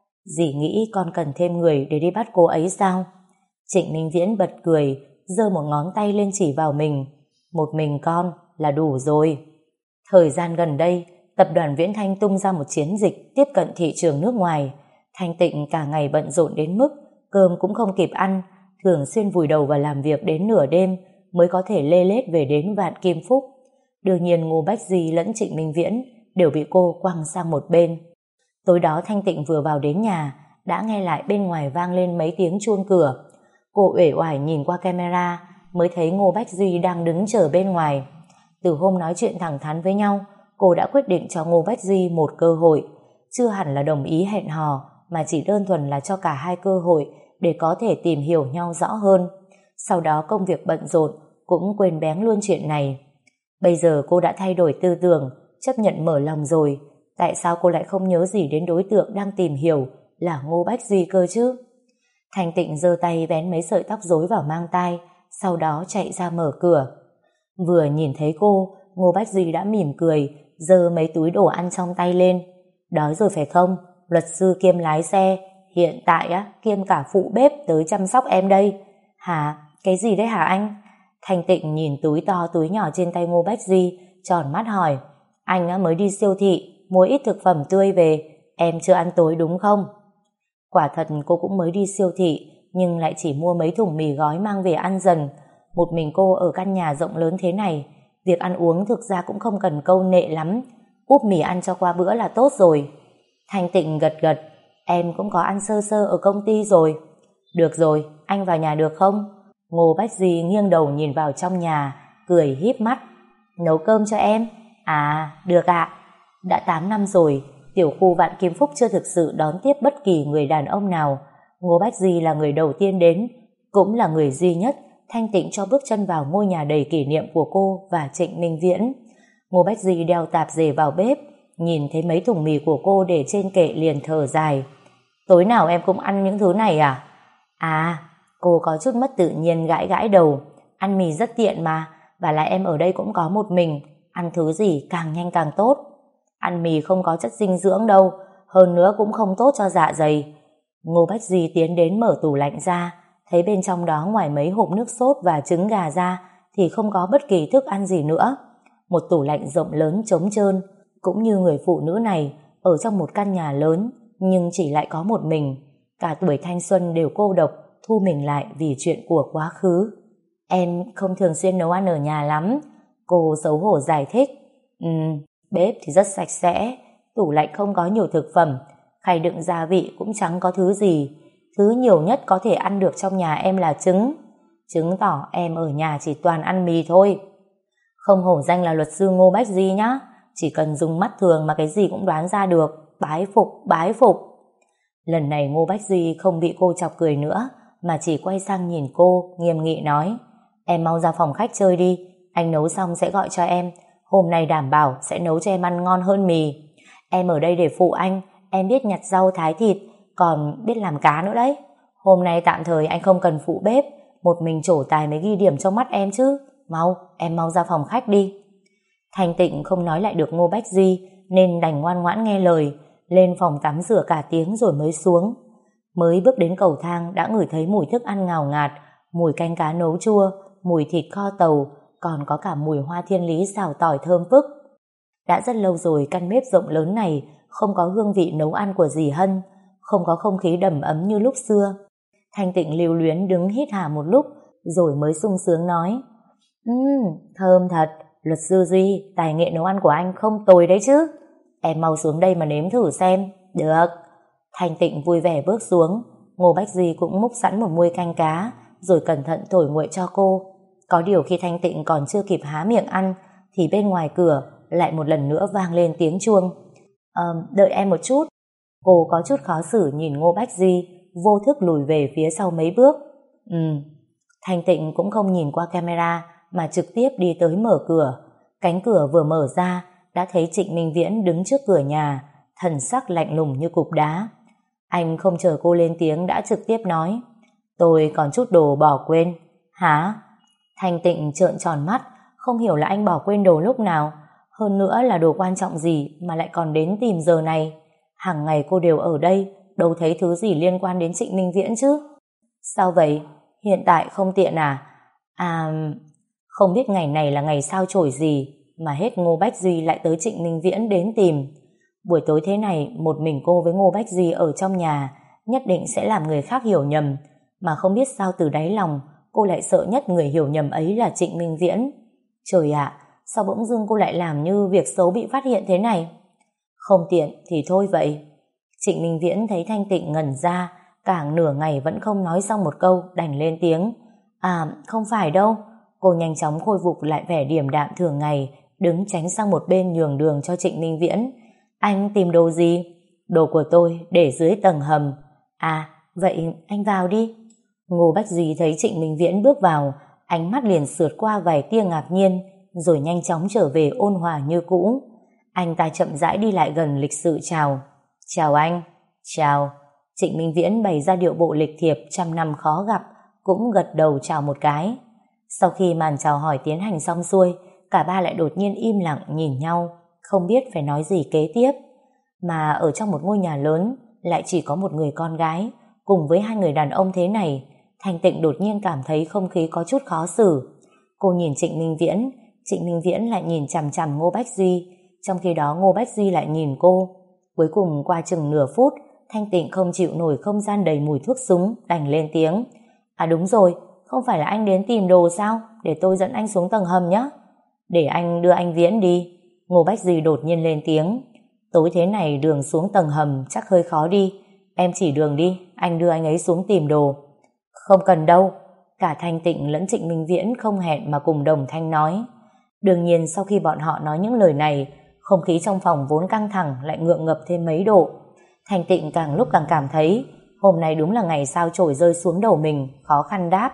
Dì nghĩ con cần thêm người để đi bắt cô ấy sao? Trịnh Minh Viễn bật cười, giơ một ngón tay lên chỉ vào mình. Một mình con là đủ rồi. Thời gian gần đây, tập đoàn Viễn Thanh tung ra một chiến dịch tiếp cận thị trường nước ngoài. Thanh Tịnh cả ngày bận rộn đến mức cơm cũng không kịp ăn, thường xuyên vùi đầu vào làm việc đến nửa đêm mới có thể lê lết về đến Vạn Kim Phúc. Đương nhiên Ngô Bách Di lẫn Trịnh Minh Viễn đều bị cô quăng sang một bên. Tối đó Thanh Tịnh vừa vào đến nhà đã nghe lại bên ngoài vang lên mấy tiếng chuông cửa. Cô uể oải nhìn qua camera mới thấy Ngô Bách Duy đang đứng chờ bên ngoài. Từ hôm nói chuyện thẳng thắn với nhau, cô đã quyết định cho Ngô Bách Duy một cơ hội. Chưa hẳn là đồng ý hẹn hò, mà chỉ đơn thuần là cho cả hai cơ hội để có thể tìm hiểu nhau rõ hơn. Sau đó công việc bận rộn cũng quên bén luôn chuyện này. Bây giờ cô đã thay đổi tư tưởng, chấp nhận mở lòng rồi. Tại sao cô lại không nhớ gì đến đối tượng đang tìm hiểu là Ngô Bách Duy cơ chứ? Thanh Tịnh giơ tay vén mấy sợi tóc rối vào mang tai, sau đó chạy ra mở cửa. Vừa nhìn thấy cô, Ngô Bách Duy đã mỉm cười, giơ mấy túi đồ ăn trong tay lên. Đói rồi phải không? Luật sư kiêm lái xe, hiện tại á kiêm cả phụ bếp tới chăm sóc em đây. Hả? Cái gì đấy hả anh? Thanh Tịnh nhìn túi to túi nhỏ trên tay Ngô Bách Duy, tròn mắt hỏi. Anh á mới đi siêu thị mua ít thực phẩm tươi về, em chưa ăn tối đúng không? Quả thật cô cũng mới đi siêu thị, nhưng lại chỉ mua mấy thùng mì gói mang về ăn dần. Một mình cô ở căn nhà rộng lớn thế này, việc ăn uống thực ra cũng không cần câu nệ lắm, úp mì ăn cho qua bữa là tốt rồi. Thanh Tịnh gật gật, em cũng có ăn sơ sơ ở công ty rồi. Được rồi, anh vào nhà được không? Ngô Bách Duy nghiêng đầu nhìn vào trong nhà, cười híp mắt. Nấu cơm cho em? À, được ạ. Đã tám năm rồi, tiểu khu Vạn Kim Phúc chưa thực sự đón tiếp bất kỳ người đàn ông nào. Ngô Bách Duy là người đầu tiên đến, cũng là người duy nhất Thanh Tịnh cho bước chân vào ngôi nhà đầy kỷ niệm của cô và Trịnh Minh Viễn. Ngô Bách Duy đeo tạp dề vào bếp, nhìn thấy mấy thùng mì của cô để trên kệ liền thở dài. Tối nào em cũng ăn những thứ này à? À, cô có chút mất tự nhiên gãi gãi đầu. Ăn mì rất tiện mà, và lại em ở đây cũng có một mình, ăn thứ gì càng nhanh càng tốt. Ăn mì không có chất dinh dưỡng đâu, hơn nữa cũng không tốt cho dạ dày. Ngô Bách Duy tiến đến mở tủ lạnh ra, thấy bên trong đó ngoài mấy hộp nước sốt và trứng gà ra thì không có bất kỳ thức ăn gì nữa. Một tủ lạnh rộng lớn trống trơn, cũng như người phụ nữ này ở trong một căn nhà lớn nhưng chỉ lại có một mình. Cả tuổi thanh xuân đều cô độc, thu mình lại vì chuyện của quá khứ. Em không thường xuyên nấu ăn ở nhà lắm. Cô xấu hổ giải thích. Ừ, bếp thì rất sạch sẽ, tủ lạnh không có nhiều thực phẩm, khay đựng gia vị cũng chẳng có thứ gì. Thứ nhiều nhất có thể ăn được trong nhà em là trứng. Chứng tỏ em ở nhà chỉ toàn ăn mì thôi. Không hổ danh là luật sư Ngô Bách Di nhá, chỉ cần dùng mắt thường mà cái gì cũng đoán ra được. Bái phục, bái phục. Lần này Ngô Bách Di không bị cô chọc cười nữa, mà chỉ quay sang nhìn cô, nghiêm nghị nói: Em mau ra phòng khách chơi đi, anh nấu xong sẽ gọi cho em. Hôm nay đảm bảo sẽ nấu cho em ăn ngon hơn mì. Em ở đây để phụ anh, em biết nhặt rau thái thịt, còn biết làm cá nữa đấy. Hôm nay tạm thời anh không cần phụ bếp, một mình trổ tài mới ghi điểm trong mắt em chứ. Mau, em mau ra phòng khách đi. Thanh Tịnh không nói lại được Ngô Bách Di, nên đành ngoan ngoãn nghe lời, lên phòng tắm rửa cả tiếng rồi mới xuống. Mới bước đến cầu thang đã ngửi thấy mùi thức ăn ngào ngạt, mùi canh cá nấu chua, mùi thịt kho tàu, còn có cả mùi hoa thiên lý xào tỏi thơm phức. Đã rất lâu rồi căn bếp rộng lớn này không có hương vị nấu ăn của dì Hân, không có không khí đầm ấm như lúc xưa. Thanh Tịnh lưu luyến đứng hít hà một lúc, rồi mới sung sướng nói: Ừm, thơm thật, luật sư Duy, tài nghệ nấu ăn của anh không tồi đấy chứ. Em mau xuống đây mà nếm thử xem. Được. Thanh Tịnh vui vẻ bước xuống. Ngô Bách Duy cũng múc sẵn một muôi canh cá, rồi cẩn thận thổi nguội cho cô. Có điều khi Thanh Tịnh còn chưa kịp há miệng ăn, thì bên ngoài cửa lại một lần nữa vang lên tiếng chuông. Ờ, đợi em một chút. Cô có chút khó xử nhìn Ngô Bách Duy, vô thức lùi về phía sau mấy bước. Ừ. Thanh Tịnh cũng không nhìn qua camera, mà trực tiếp đi tới mở cửa. Cánh cửa vừa mở ra, đã thấy Trịnh Minh Viễn đứng trước cửa nhà, thần sắc lạnh lùng như cục đá. Anh không chờ cô lên tiếng đã trực tiếp nói: Tôi còn chút đồ bỏ quên. Hả? Thanh Tịnh trợn tròn mắt, không hiểu là anh bỏ quên đồ lúc nào, hơn nữa là đồ quan trọng gì mà lại còn đến tìm giờ này. Hàng ngày cô đều ở đây, đâu thấy thứ gì liên quan đến Trịnh Minh Viễn chứ. Sao vậy? Hiện tại không tiện à? À, không biết ngày này là ngày sao chổi gì mà hết Ngô Bách Duy lại tới Trịnh Minh Viễn đến tìm. Buổi tối thế này một mình cô với Ngô Bách Duy ở trong nhà nhất định sẽ làm người khác hiểu nhầm, mà không biết sao từ đáy lòng cô lại sợ nhất người hiểu nhầm ấy là Trịnh Minh Viễn. Trời ạ, sao bỗng dưng cô lại làm như việc xấu bị phát hiện thế này? Không tiện thì thôi vậy. Trịnh Minh Viễn thấy Thanh Tịnh ngẩn ra, cả nửa ngày vẫn không nói xong một câu, đành lên tiếng. À, không phải đâu. Cô nhanh chóng khôi phục lại vẻ điềm đạm thường ngày, đứng tránh sang một bên nhường đường cho Trịnh Minh Viễn. Anh tìm đồ gì? Đồ của tôi để dưới tầng hầm. À, vậy anh vào đi. Ngô Bách Duy thấy Trịnh Minh Viễn bước vào, ánh mắt liền sượt qua vài tia ngạc nhiên, rồi nhanh chóng trở về ôn hòa như cũ. Anh ta chậm rãi đi lại gần lịch sự chào. Chào anh. Chào. Trịnh Minh Viễn bày ra điệu bộ lịch thiệp trăm năm khó gặp, cũng gật đầu chào một cái. Sau khi màn chào hỏi tiến hành xong xuôi, cả ba lại đột nhiên im lặng nhìn nhau, không biết phải nói gì kế tiếp. Mà ở trong một ngôi nhà lớn lại chỉ có một người con gái cùng với hai người đàn ông thế này, Thanh Tịnh đột nhiên cảm thấy không khí có chút khó xử. Cô nhìn Trịnh Minh Viễn, Trịnh Minh Viễn lại nhìn chằm chằm Ngô Bách Duy, trong khi đó Ngô Bách Duy lại nhìn cô. Cuối cùng qua chừng nửa phút, Thanh Tịnh không chịu nổi không gian đầy mùi thuốc súng, đành lên tiếng. À đúng rồi, không phải là anh đến tìm đồ sao? Để tôi dẫn anh xuống tầng hầm nhé. Để anh đưa anh Viễn đi. Ngô Bách Duy đột nhiên lên tiếng. Tối thế này đường xuống tầng hầm chắc hơi khó đi. Em chỉ đường đi, anh đưa anh ấy xuống tìm đồ. Không cần đâu. Cả Thanh Tịnh lẫn Trịnh Minh Viễn không hẹn mà cùng đồng thanh nói. Đương nhiên sau khi bọn họ nói những lời này, không khí trong phòng vốn căng thẳng lại ngượng ngập thêm mấy độ. Thanh Tịnh càng lúc càng cảm thấy hôm nay đúng là ngày sao chổi rơi xuống đầu mình, khó khăn đáp.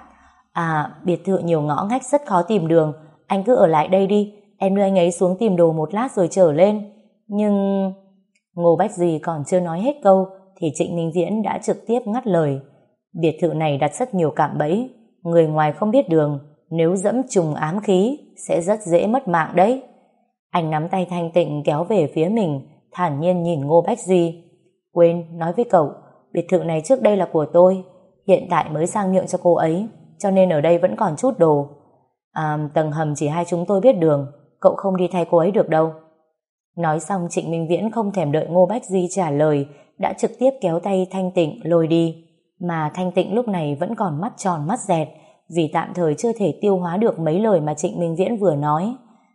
À, biệt thự nhiều ngõ ngách rất khó tìm đường, anh cứ ở lại đây đi, em đưa anh ấy xuống tìm đồ một lát rồi trở lên. Nhưng... Ngô Bách Duy còn chưa nói hết câu thì Trịnh Minh Viễn đã trực tiếp ngắt lời. Biệt thự này đặt rất nhiều cạm bẫy, người ngoài không biết đường, nếu dẫm trùng ám khí sẽ rất dễ mất mạng đấy. Anh nắm tay Thanh Tịnh kéo về phía mình, thản nhiên nhìn Ngô Bách Duy. Quên nói với cậu, biệt thự này trước đây là của tôi, hiện tại mới sang nhượng cho cô ấy, cho nên ở đây vẫn còn chút đồ. À, tầng hầm chỉ hai chúng tôi biết đường, cậu không đi thay cô ấy được đâu. Nói xong Trịnh Minh Viễn không thèm đợi Ngô Bách Duy trả lời, đã trực tiếp kéo tay Thanh Tịnh lôi đi. Mà Thanh Tịnh lúc này vẫn còn mắt tròn mắt dẹt, vì tạm thời chưa thể tiêu hóa được mấy lời mà Trịnh Minh Viễn vừa nói.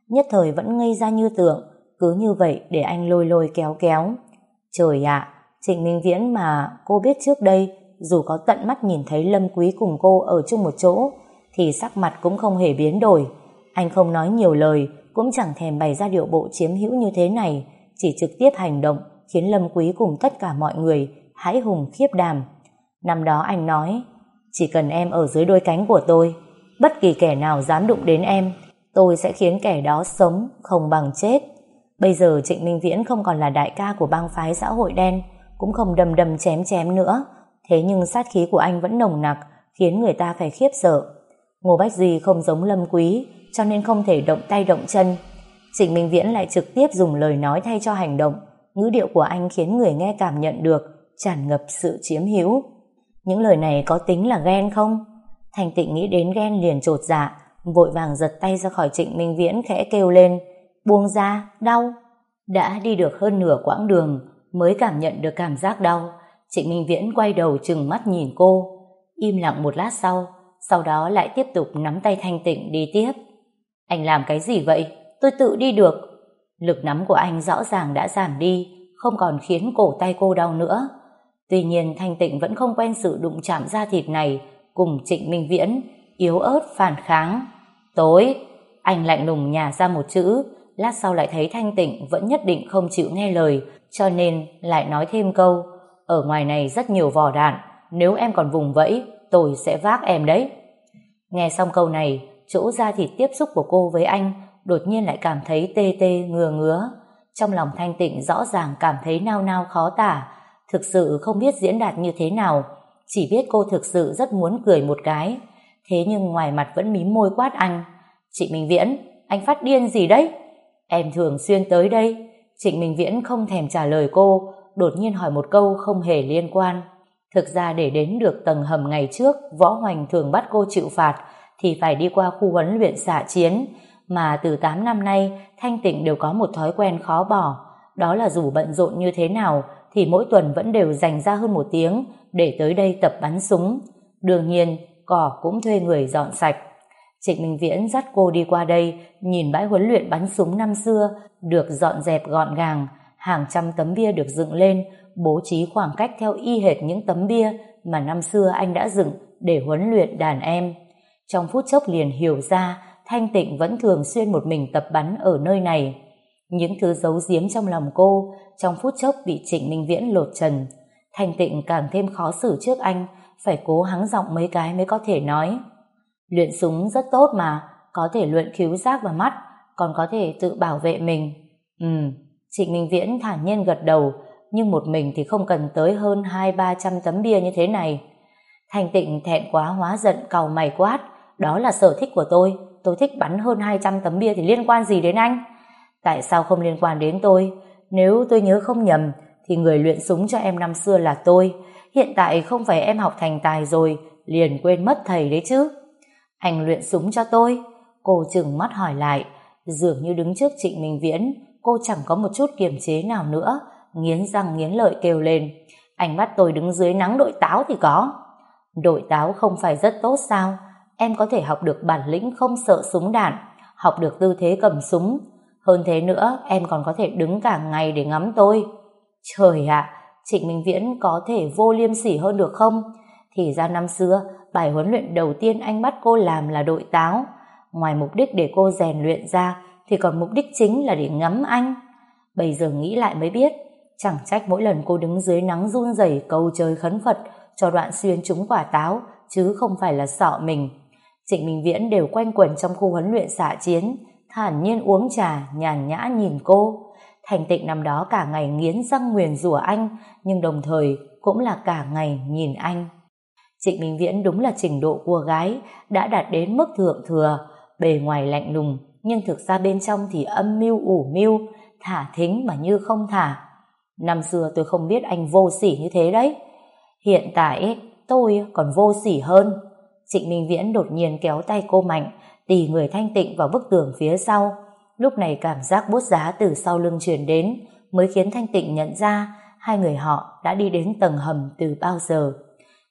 nhất thời vẫn ngây ra như tượng, cứ như vậy để anh lôi lôi kéo kéo. Trời ạ, Trịnh Minh Viễn mà cô biết trước đây, dù có tận mắt nhìn thấy Lâm Quý cùng cô ở chung một chỗ, thì sắc mặt cũng không hề biến đổi. Anh không nói nhiều lời, cũng chẳng thèm bày ra điệu bộ chiếm hữu như thế này, chỉ trực tiếp hành động khiến Lâm Quý cùng tất cả mọi người hãi hùng khiếp đảm. Năm đó anh nói, chỉ cần em ở dưới đôi cánh của tôi, bất kỳ kẻ nào dám đụng đến em, tôi sẽ khiến kẻ đó sống không bằng chết. Bây giờ Trịnh Minh Viễn không còn là đại ca của bang phái xã hội đen, cũng không đầm đầm chém chém nữa, thế nhưng sát khí của anh vẫn nồng nặc, khiến người ta phải khiếp sợ. Ngô Bách Duy không giống Lâm Quý, cho nên không thể động tay động chân. Trịnh Minh Viễn lại trực tiếp dùng lời nói thay cho hành động, ngữ điệu của anh khiến người nghe cảm nhận được tràn ngập sự chiếm hữu. Những lời này có tính là ghen không? Thành Tịnh nghĩ đến ghen liền chột dạ, vội vàng giật tay ra khỏi Trịnh Minh Viễn, khẽ kêu lên, buông ra, đau. Đã đi được hơn nửa quãng đường mới cảm nhận được cảm giác đau. Trịnh Minh Viễn quay đầu trừng mắt nhìn cô, im lặng một lát sau, sau đó lại tiếp tục nắm tay Thanh Tịnh đi tiếp. Anh làm cái gì vậy? Tôi tự đi được. Lực nắm của anh rõ ràng đã giảm đi, không còn khiến cổ tay cô đau nữa. Tuy nhiên Thanh Tịnh vẫn không quen sự đụng chạm da thịt này, cùng Trịnh Minh Viễn yếu ớt phản kháng. Tối. Anh lạnh lùng nhả ra một chữ, lát sau lại thấy Thanh Tịnh vẫn nhất định không chịu nghe lời, cho nên lại nói thêm câu, ở ngoài này rất nhiều vỏ đạn, nếu em còn vùng vẫy, tôi sẽ vác em đấy. Nghe xong câu này, chỗ da thịt tiếp xúc của cô với anh đột nhiên lại cảm thấy tê tê ngừa ngứa. Trong lòng Thanh Tịnh rõ ràng cảm thấy nao nao khó tả, thực sự không biết diễn đạt như thế nào, chỉ biết cô thực sự rất muốn cười một cái, thế nhưng ngoài mặt vẫn mím môi quát anh. Trịnh Minh Viễn, anh phát điên gì đấy? Em thường xuyên tới đây. Trịnh Minh Viễn không thèm trả lời cô, đột nhiên hỏi một câu không hề liên quan. Thực ra để đến được tầng hầm ngày trước Võ Hoành thường bắt cô chịu phạt thì phải đi qua khu huấn luyện xạ chiến, mà từ tám năm nay Thanh Tịnh đều có một thói quen khó bỏ, đó là dù bận rộn như thế nào thì mỗi tuần vẫn đều dành ra hơn một tiếng để tới đây tập bắn súng. Đương nhiên cỏ cũng thuê người dọn sạch. Trịnh Minh Viễn dắt cô đi qua đây, nhìn bãi huấn luyện bắn súng năm xưa được dọn dẹp gọn gàng, hàng trăm tấm bia được dựng lên, bố trí khoảng cách theo y hệt những tấm bia mà năm xưa anh đã dựng để huấn luyện đàn em. Trong phút chốc liền hiểu ra Thanh Tịnh vẫn thường xuyên một mình tập bắn ở nơi này. Những thứ giấu giếm trong lòng cô trong phút chốc bị Trịnh Minh Viễn lột trần. Thanh Tịnh càng thêm khó xử trước anh, phải cố hắng giọng mấy cái mới có thể nói. Luyện súng rất tốt mà, có thể luyện khứu giác và mắt, còn có thể tự bảo vệ mình. Ừ, Trịnh Minh Viễn thản nhiên gật đầu, nhưng một mình thì không cần tới hơn hai ba trăm tấm bia như thế này. Thanh Tịnh thẹn quá hóa giận cau mày quát, đó là sở thích của tôi, tôi thích bắn hơn hai trăm tấm bia thì liên quan gì đến anh? Tại sao không liên quan đến tôi? Nếu tôi nhớ không nhầm thì người luyện súng cho em năm xưa là tôi, hiện tại không phải em học thành tài rồi liền quên mất thầy đấy chứ. Anh luyện súng cho tôi? Cô trừng mắt hỏi lại, dường như đứng trước Trịnh Minh Viễn cô chẳng có một chút kiềm chế nào nữa, nghiến răng nghiến lợi kêu lên, anh bắt tôi đứng dưới nắng đội táo thì có. Đội táo không phải rất tốt sao? Em có thể học được bản lĩnh không sợ súng đạn, học được tư thế cầm súng, hơn thế nữa em còn có thể đứng cả ngày để ngắm tôi. Trời ạ, Trịnh Minh Viễn có thể vô liêm sỉ hơn được không? Thì ra năm xưa bài huấn luyện đầu tiên anh bắt cô làm là đội táo, ngoài mục đích để cô rèn luyện ra thì còn mục đích chính là để ngắm anh. Bây giờ nghĩ lại mới biết, chẳng trách mỗi lần cô đứng dưới nắng run rẩy cầu trời khấn Phật cho đoạn xuyên trúng quả táo, chứ không phải là sọ mình. Trịnh Minh Viễn đều quanh quẩn trong khu huấn luyện xạ chiến, thản nhiên uống trà, nhàn nhã nhìn cô. Thành Tịnh năm đó cả ngày nghiến răng nguyền rủa anh, nhưng đồng thời cũng là cả ngày nhìn anh. Trịnh Minh Viễn đúng là trình độ của gái đã đạt đến mức thượng thừa, bề ngoài lạnh lùng nhưng thực ra bên trong thì âm mưu ủ mưu, thả thính mà như không thả. Năm xưa tôi không biết anh vô sỉ như thế đấy, hiện tại tôi còn vô sỉ hơn. Trịnh Minh Viễn đột nhiên kéo tay cô mạnh, tì người Thanh Tịnh vào bức tường phía sau. Lúc này cảm giác buốt giá từ sau lưng truyền đến, mới khiến Thanh Tịnh nhận ra hai người họ đã đi đến tầng hầm từ bao giờ.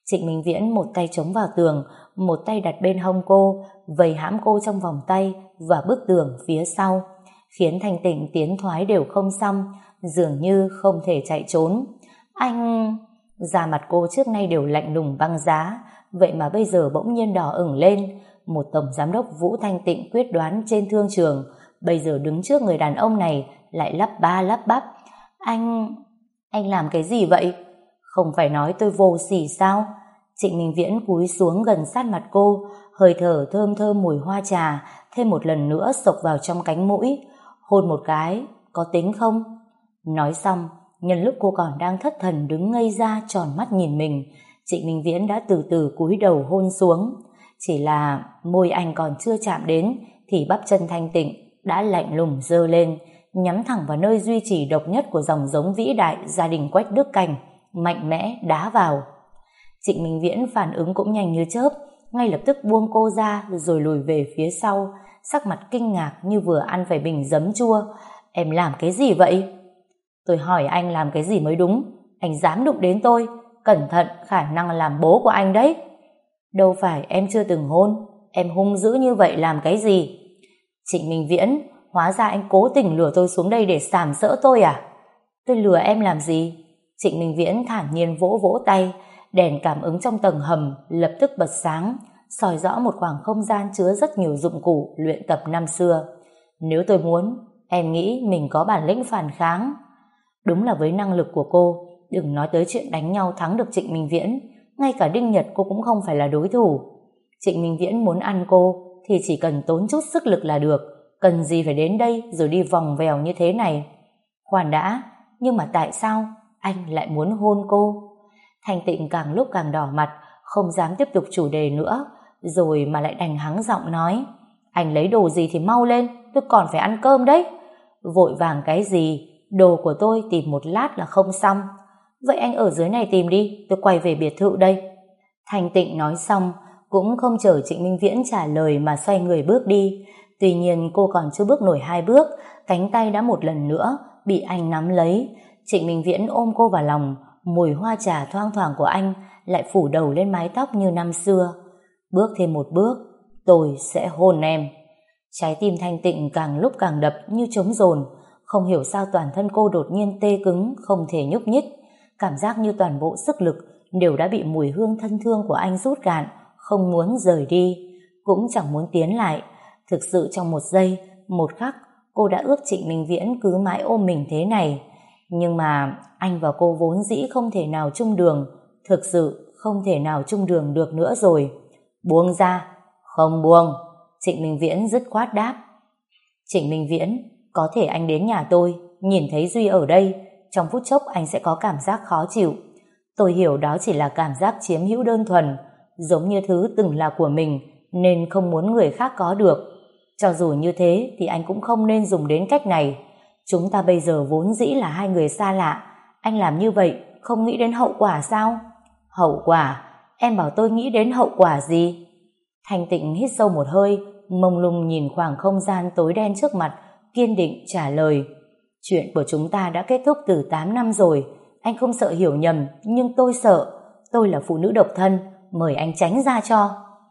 Trịnh Minh Viễn một tay chống vào tường, một tay đặt bên hông cô, vây hãm cô trong vòng tay và bức tường phía sau, khiến Thanh Tịnh tiến thoái đều không xong, dường như không thể chạy trốn. Anh... Da mặt cô trước nay đều lạnh lùng băng giá, vậy mà bây giờ bỗng nhiên đỏ ửng lên. Một tổng giám đốc Vũ Thanh Tịnh quyết đoán trên thương trường, bây giờ đứng trước người đàn ông này lại lắp ba lắp bắp. Anh... anh làm cái gì vậy? Không phải nói tôi vô sỉ sao? Trịnh Minh Viễn cúi xuống gần sát mặt cô, hơi thở thơm thơm mùi hoa trà thêm một lần nữa xộc vào trong cánh mũi. Hôn một cái, có tính không? Nói xong, nhân lúc cô còn đang thất thần đứng ngây ra tròn mắt nhìn mình, Trịnh Minh Viễn đã từ từ cúi đầu hôn xuống. Chỉ là môi anh còn chưa chạm đến thì bắp chân Thanh Tịnh đã lạnh lùng giơ lên, nhắm thẳng vào nơi duy trì độc nhất của dòng giống vĩ đại gia đình Quách Đức Cảnh, mạnh mẽ đá vào. Trịnh Minh Viễn phản ứng cũng nhanh như chớp, ngay lập tức buông cô ra rồi lùi về phía sau, sắc mặt kinh ngạc như vừa ăn phải bình giấm chua. Em làm cái gì vậy? Tôi hỏi anh làm cái gì mới đúng. Anh dám đụng đến tôi, cẩn thận khả năng làm bố của anh đấy. Đâu phải em chưa từng hôn, em hung dữ như vậy làm cái gì? Trịnh Minh Viễn, hóa ra anh cố tình lừa tôi xuống đây để sàm sỡ tôi à? Tôi lừa em làm gì? Trịnh Minh Viễn thản nhiên vỗ vỗ tay, đèn cảm ứng trong tầng hầm lập tức bật sáng, soi rõ một khoảng không gian chứa rất nhiều dụng cụ luyện tập năm xưa. Nếu tôi muốn, em nghĩ mình có bản lĩnh phản kháng. Đúng là với năng lực của cô, đừng nói tới chuyện đánh nhau thắng được Trịnh Minh Viễn, ngay cả Đinh Nhật cô cũng không phải là đối thủ. Trịnh Minh Viễn muốn ăn cô thì chỉ cần tốn chút sức lực là được, cần gì phải đến đây rồi đi vòng vèo như thế này. Khoan đã, nhưng mà tại sao anh lại muốn hôn cô? Thanh Tịnh càng lúc càng đỏ mặt, không dám tiếp tục chủ đề nữa, rồi mà lại đành hắng giọng nói: anh lấy đồ gì thì mau lên, tôi còn phải ăn cơm đấy. Vội vàng cái gì, đồ của tôi tìm một lát là không xong. Vậy anh ở dưới này tìm đi, tôi quay về biệt thự đây. Thanh Tịnh nói xong cũng không chờ Trịnh Minh Viễn trả lời mà xoay người bước đi. Tuy nhiên cô còn chưa bước nổi hai bước, cánh tay đã một lần nữa bị anh nắm lấy. Trịnh Minh Viễn ôm cô vào lòng, mùi hoa trà thoang thoảng của anh lại phủ đầu lên mái tóc như năm xưa. Bước thêm một bước, tôi sẽ hôn em. Trái tim Thanh Tịnh càng lúc càng đập như trống dồn, không hiểu sao toàn thân cô đột nhiên tê cứng, không thể nhúc nhích. Cảm giác như toàn bộ sức lực đều đã bị mùi hương thân thương của anh rút cạn, không muốn rời đi, cũng chẳng muốn tiến lại. Thực sự trong một giây, một khắc, cô đã ước Trịnh Minh Viễn cứ mãi ôm mình thế này. Nhưng mà anh và cô vốn dĩ không thể nào chung đường, thực sự không thể nào chung đường được nữa rồi. Buông ra. Không buông. Trịnh Minh Viễn dứt khoát đáp. Trịnh Minh Viễn, có thể anh đến nhà tôi, nhìn thấy Duy ở đây, trong phút chốc anh sẽ có cảm giác khó chịu. Tôi hiểu đó chỉ là cảm giác chiếm hữu đơn thuần, giống như thứ từng là của mình nên không muốn người khác có được. Cho dù như thế thì anh cũng không nên dùng đến cách này. Chúng ta bây giờ vốn dĩ là hai người xa lạ, anh làm như vậy không nghĩ đến hậu quả sao? Hậu quả? Em bảo tôi nghĩ đến hậu quả gì? Thanh Tịnh hít sâu một hơi, mông lung nhìn khoảng không gian tối đen trước mặt, kiên định trả lời. Chuyện của chúng ta đã kết thúc từ tám năm rồi, anh không sợ hiểu nhầm, nhưng tôi sợ. Tôi là phụ nữ độc thân, mời anh tránh ra cho.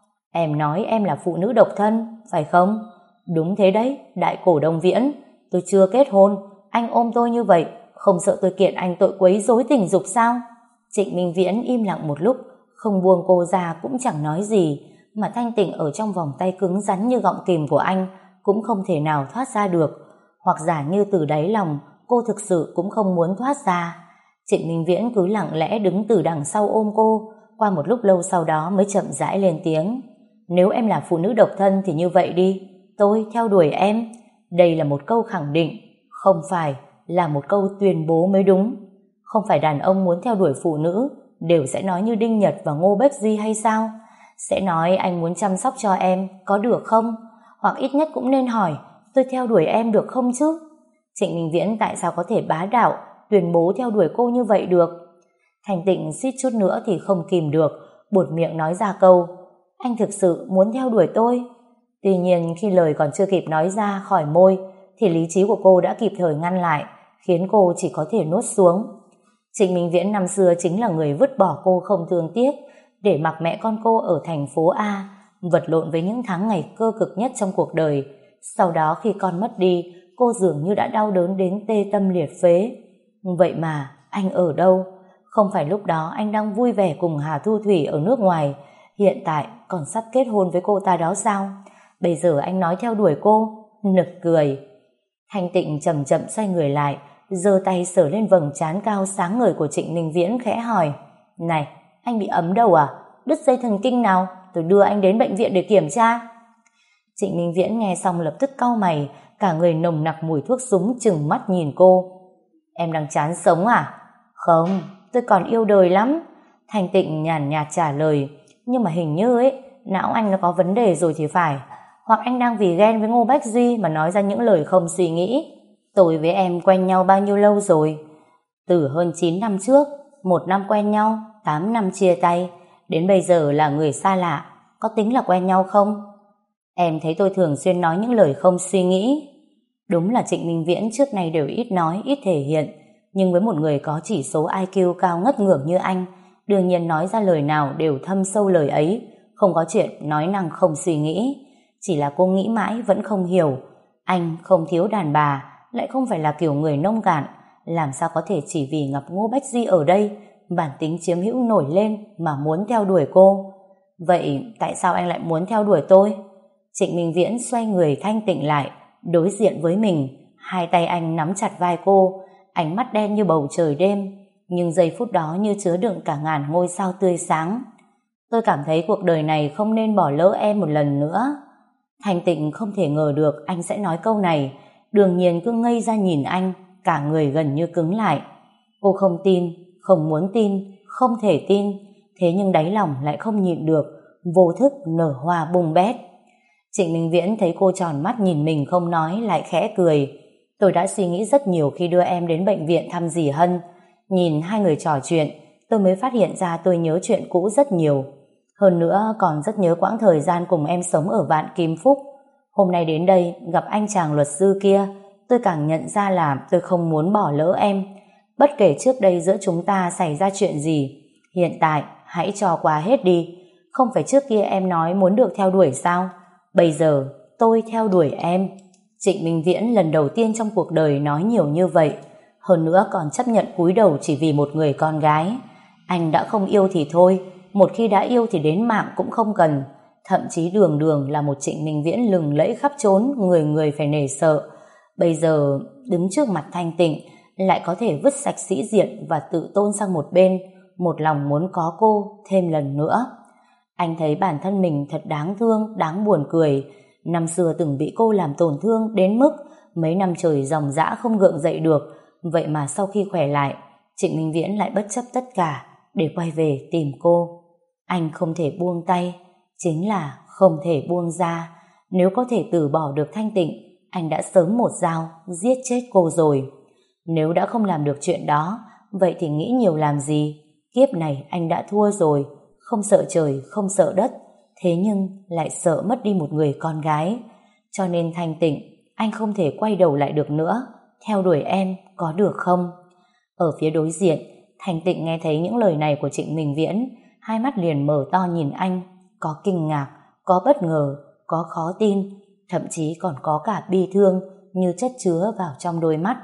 Em nói em là phụ nữ độc thân, phải không? Đúng thế đấy, đại cổ đông Viễn. Tôi chưa kết hôn, anh ôm tôi như vậy, không sợ tôi kiện anh tội quấy rối tình dục sao? Trịnh Minh Viễn im lặng một lúc, không buông cô ra cũng chẳng nói gì, mà Thanh Tịnh ở trong vòng tay cứng rắn như gọng kìm của anh cũng không thể nào thoát ra được, hoặc giả như từ đáy lòng cô thực sự cũng không muốn thoát ra. Trịnh Minh Viễn cứ lặng lẽ đứng từ đằng sau ôm cô, qua một lúc lâu sau đó mới chậm rãi lên tiếng. Nếu em là phụ nữ độc thân thì như vậy đi, tôi theo đuổi em. Đây là một câu khẳng định, không phải là một câu tuyên bố mới đúng. Không phải đàn ông muốn theo đuổi phụ nữ đều sẽ nói như Đinh Nhật và Ngô Bách Duy hay sao? Sẽ nói anh muốn chăm sóc cho em, có được không? Hoặc ít nhất cũng nên hỏi, tôi theo đuổi em được không chứ? Trịnh Minh Viễn tại sao có thể bá đạo tuyên bố theo đuổi cô như vậy được? Thanh Tịnh suýt chút nữa thì không kìm được, buột miệng nói ra câu, anh thực sự muốn theo đuổi tôi. Tuy nhiên khi lời còn chưa kịp nói ra khỏi môi thì lý trí của cô đã kịp thời ngăn lại, khiến cô chỉ có thể nuốt xuống. Trịnh Minh Viễn năm xưa chính là người vứt bỏ cô không thương tiếc, để mặc mẹ con cô ở thành phố A vật lộn với những tháng ngày cơ cực nhất trong cuộc đời. Sau đó khi con mất đi, cô dường như đã đau đớn đến tê tâm liệt phế. Vậy mà anh ở đâu? Không phải lúc đó anh đang vui vẻ cùng Hà Thu Thủy ở nước ngoài, hiện tại còn sắp kết hôn với cô ta đó sao? Bây giờ anh nói theo đuổi cô? Nực cười. Thanh Tịnh chậm chậm xoay người lại, giơ tay sờ lên vầng trán cao sáng ngời của Trịnh Minh Viễn, khẽ hỏi: Này, anh bị ấm đầu à? Đứt dây thần kinh nào? Tôi đưa anh đến bệnh viện để kiểm tra. Trịnh Minh Viễn nghe xong lập tức cau mày, cả người nồng nặc mùi thuốc súng, trừng mắt nhìn cô. Em đang chán sống à? Không, tôi còn yêu đời lắm. Thanh Tịnh nhàn nhạt trả lời. Nhưng mà hình như ấy, não anh nó có vấn đề rồi thì phải. Hoặc anh đang vì ghen với Ngô Bách Duy mà nói ra những lời không suy nghĩ. Tôi với em quen nhau bao nhiêu lâu rồi? Từ hơn chín năm trước, một năm quen nhau, tám năm chia tay, đến bây giờ là người xa lạ, có tính là quen nhau không? Em thấy tôi thường xuyên nói những lời không suy nghĩ. Đúng là Trịnh Minh Viễn trước nay đều ít nói, ít thể hiện, nhưng với một người có chỉ số i kiu cao ngất ngưỡng như anh, đương nhiên nói ra lời nào đều thâm sâu lời ấy, không có chuyện nói năng không suy nghĩ. Chỉ là cô nghĩ mãi vẫn không hiểu, anh không thiếu đàn bà, lại không phải là kiểu người nông cạn, làm sao có thể chỉ vì gặp Ngô Bách Duy ở đây, bản tính chiếm hữu nổi lên mà muốn theo đuổi cô. Vậy tại sao anh lại muốn theo đuổi tôi? Trịnh Minh Viễn xoay người thanh tịnh lại, đối diện với mình, hai tay anh nắm chặt vai cô, ánh mắt đen như bầu trời đêm, nhưng giây phút đó như chứa đựng cả ngàn ngôi sao tươi sáng. Tôi cảm thấy cuộc đời này không nên bỏ lỡ em một lần nữa. Thanh Tịnh không thể ngờ được anh sẽ nói câu này, đương nhiên cứ ngây ra nhìn anh, cả người gần như cứng lại. Cô không tin, không muốn tin, không thể tin, thế nhưng đáy lòng lại không nhịn được, vô thức nở hoa bung bét. Trịnh Minh Viễn thấy cô tròn mắt nhìn mình không nói, lại khẽ cười. Tôi đã suy nghĩ rất nhiều khi đưa em đến bệnh viện thăm dì Hân. Nhìn hai người trò chuyện, tôi mới phát hiện ra tôi nhớ chuyện cũ rất nhiều. Hơn nữa còn rất nhớ quãng thời gian cùng em sống ở Vạn Kim Phúc. Hôm nay đến đây gặp anh chàng luật sư kia, tôi càng nhận ra là tôi không muốn bỏ lỡ em. Bất kể trước đây giữa chúng ta xảy ra chuyện gì, hiện tại hãy cho qua hết đi. Không phải trước kia em nói muốn được theo đuổi sao? Bây giờ tôi theo đuổi em. Trịnh Minh Viễn lần đầu tiên trong cuộc đời nói nhiều như vậy, hơn nữa còn chấp nhận cúi đầu chỉ vì một người con gái. Anh đã không yêu thì thôi, một khi đã yêu thì đến mạng cũng không cần. Thậm chí đường đường là một Trịnh Minh Viễn lừng lẫy khắp trốn, người người phải nể sợ. Bây giờ đứng trước mặt Thanh Tịnh, lại có thể vứt sạch sĩ diện và tự tôn sang một bên, một lòng muốn có cô thêm lần nữa. Anh thấy bản thân mình thật đáng thương, đáng buồn cười. Năm xưa từng bị cô làm tổn thương đến mức mấy năm trời dòng dã không gượng dậy được. Vậy mà sau khi khỏe lại, Trịnh Minh Viễn lại bất chấp tất cả để quay về tìm cô. Anh không thể buông tay, chính là không thể buông ra. Nếu có thể từ bỏ được Thanh Tịnh, anh đã sớm một dao giết chết cô rồi. Nếu đã không làm được chuyện đó, vậy thì nghĩ nhiều làm gì? Kiếp này anh đã thua rồi, không sợ trời, không sợ đất, thế nhưng lại sợ mất đi một người con gái. Cho nên Thanh Tịnh, anh không thể quay đầu lại được nữa. Theo đuổi em có được không? Ở phía đối diện, Thanh Tịnh nghe thấy những lời này của Trịnh Minh Viễn, hai mắt liền mở to nhìn anh, có kinh ngạc, có bất ngờ, có khó tin, thậm chí còn có cả bi thương như chất chứa vào trong đôi mắt.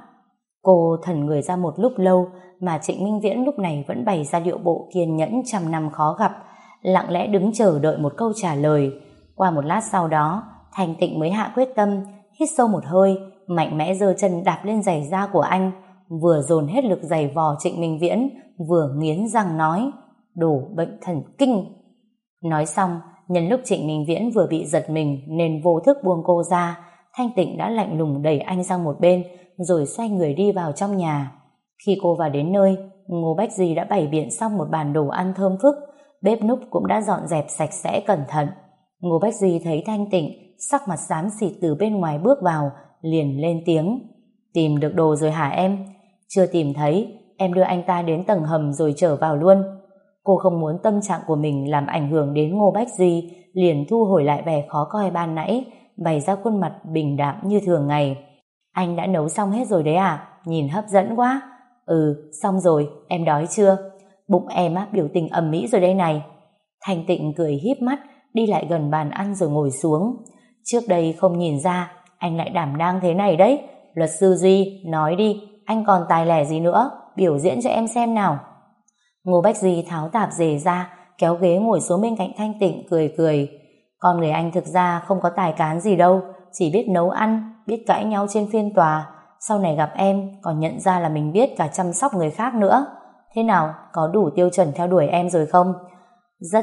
Cô thần người ra một lúc lâu mà Trịnh Minh Viễn lúc này vẫn bày ra điệu bộ kiên nhẫn trăm năm khó gặp, lặng lẽ đứng chờ đợi một câu trả lời. Qua một lát sau đó, Thanh Tịnh mới hạ quyết tâm, hít sâu một hơi, mạnh mẽ giơ chân đạp lên giày da của anh, vừa dồn hết lực giày vò Trịnh Minh Viễn, vừa nghiến răng nói: đồ bệnh thần kinh. Nói xong, nhân lúc Trịnh Minh Viễn vừa bị giật mình nên vô thức buông cô ra, Thanh Tịnh đã lạnh lùng đẩy anh sang một bên, rồi xoay người đi vào trong nhà. Khi cô vào đến nơi, Ngô Bách Duy đã bày biện xong một bàn đồ ăn thơm phức, bếp núc cũng đã dọn dẹp sạch sẽ cẩn thận. Ngô Bách Duy thấy Thanh Tịnh sắc mặt xám xịt từ bên ngoài bước vào, liền lên tiếng: tìm được đồ rồi hả em? Chưa tìm thấy, em đưa anh ta đến tầng hầm rồi trở vào luôn. Cô không muốn tâm trạng của mình làm ảnh hưởng đến Ngô Bách Duy, liền thu hồi lại vẻ khó coi ban nãy, bày ra khuôn mặt bình đạm như thường ngày. Anh đã nấu xong hết rồi đấy à? Nhìn hấp dẫn quá. Ừ, xong rồi, em đói chưa? Bụng em á biểu tình ầm ĩ rồi đây này. Thanh Tịnh cười híp mắt, đi lại gần bàn ăn rồi ngồi xuống. Trước đây không nhìn ra, anh lại đảm đang thế này đấy. Luật sư Duy, nói đi, anh còn tài lẻ gì nữa, biểu diễn cho em xem nào. Ngô Bách Duy tháo tạp dề ra, kéo ghế ngồi xuống bên cạnh Thanh Tịnh, cười cười. Con người anh thực ra không có tài cán gì đâu, chỉ biết nấu ăn, biết cãi nhau trên phiên tòa. Sau này gặp em, còn nhận ra là mình biết cả chăm sóc người khác nữa. Thế nào, có đủ tiêu chuẩn theo đuổi em rồi không? Rất...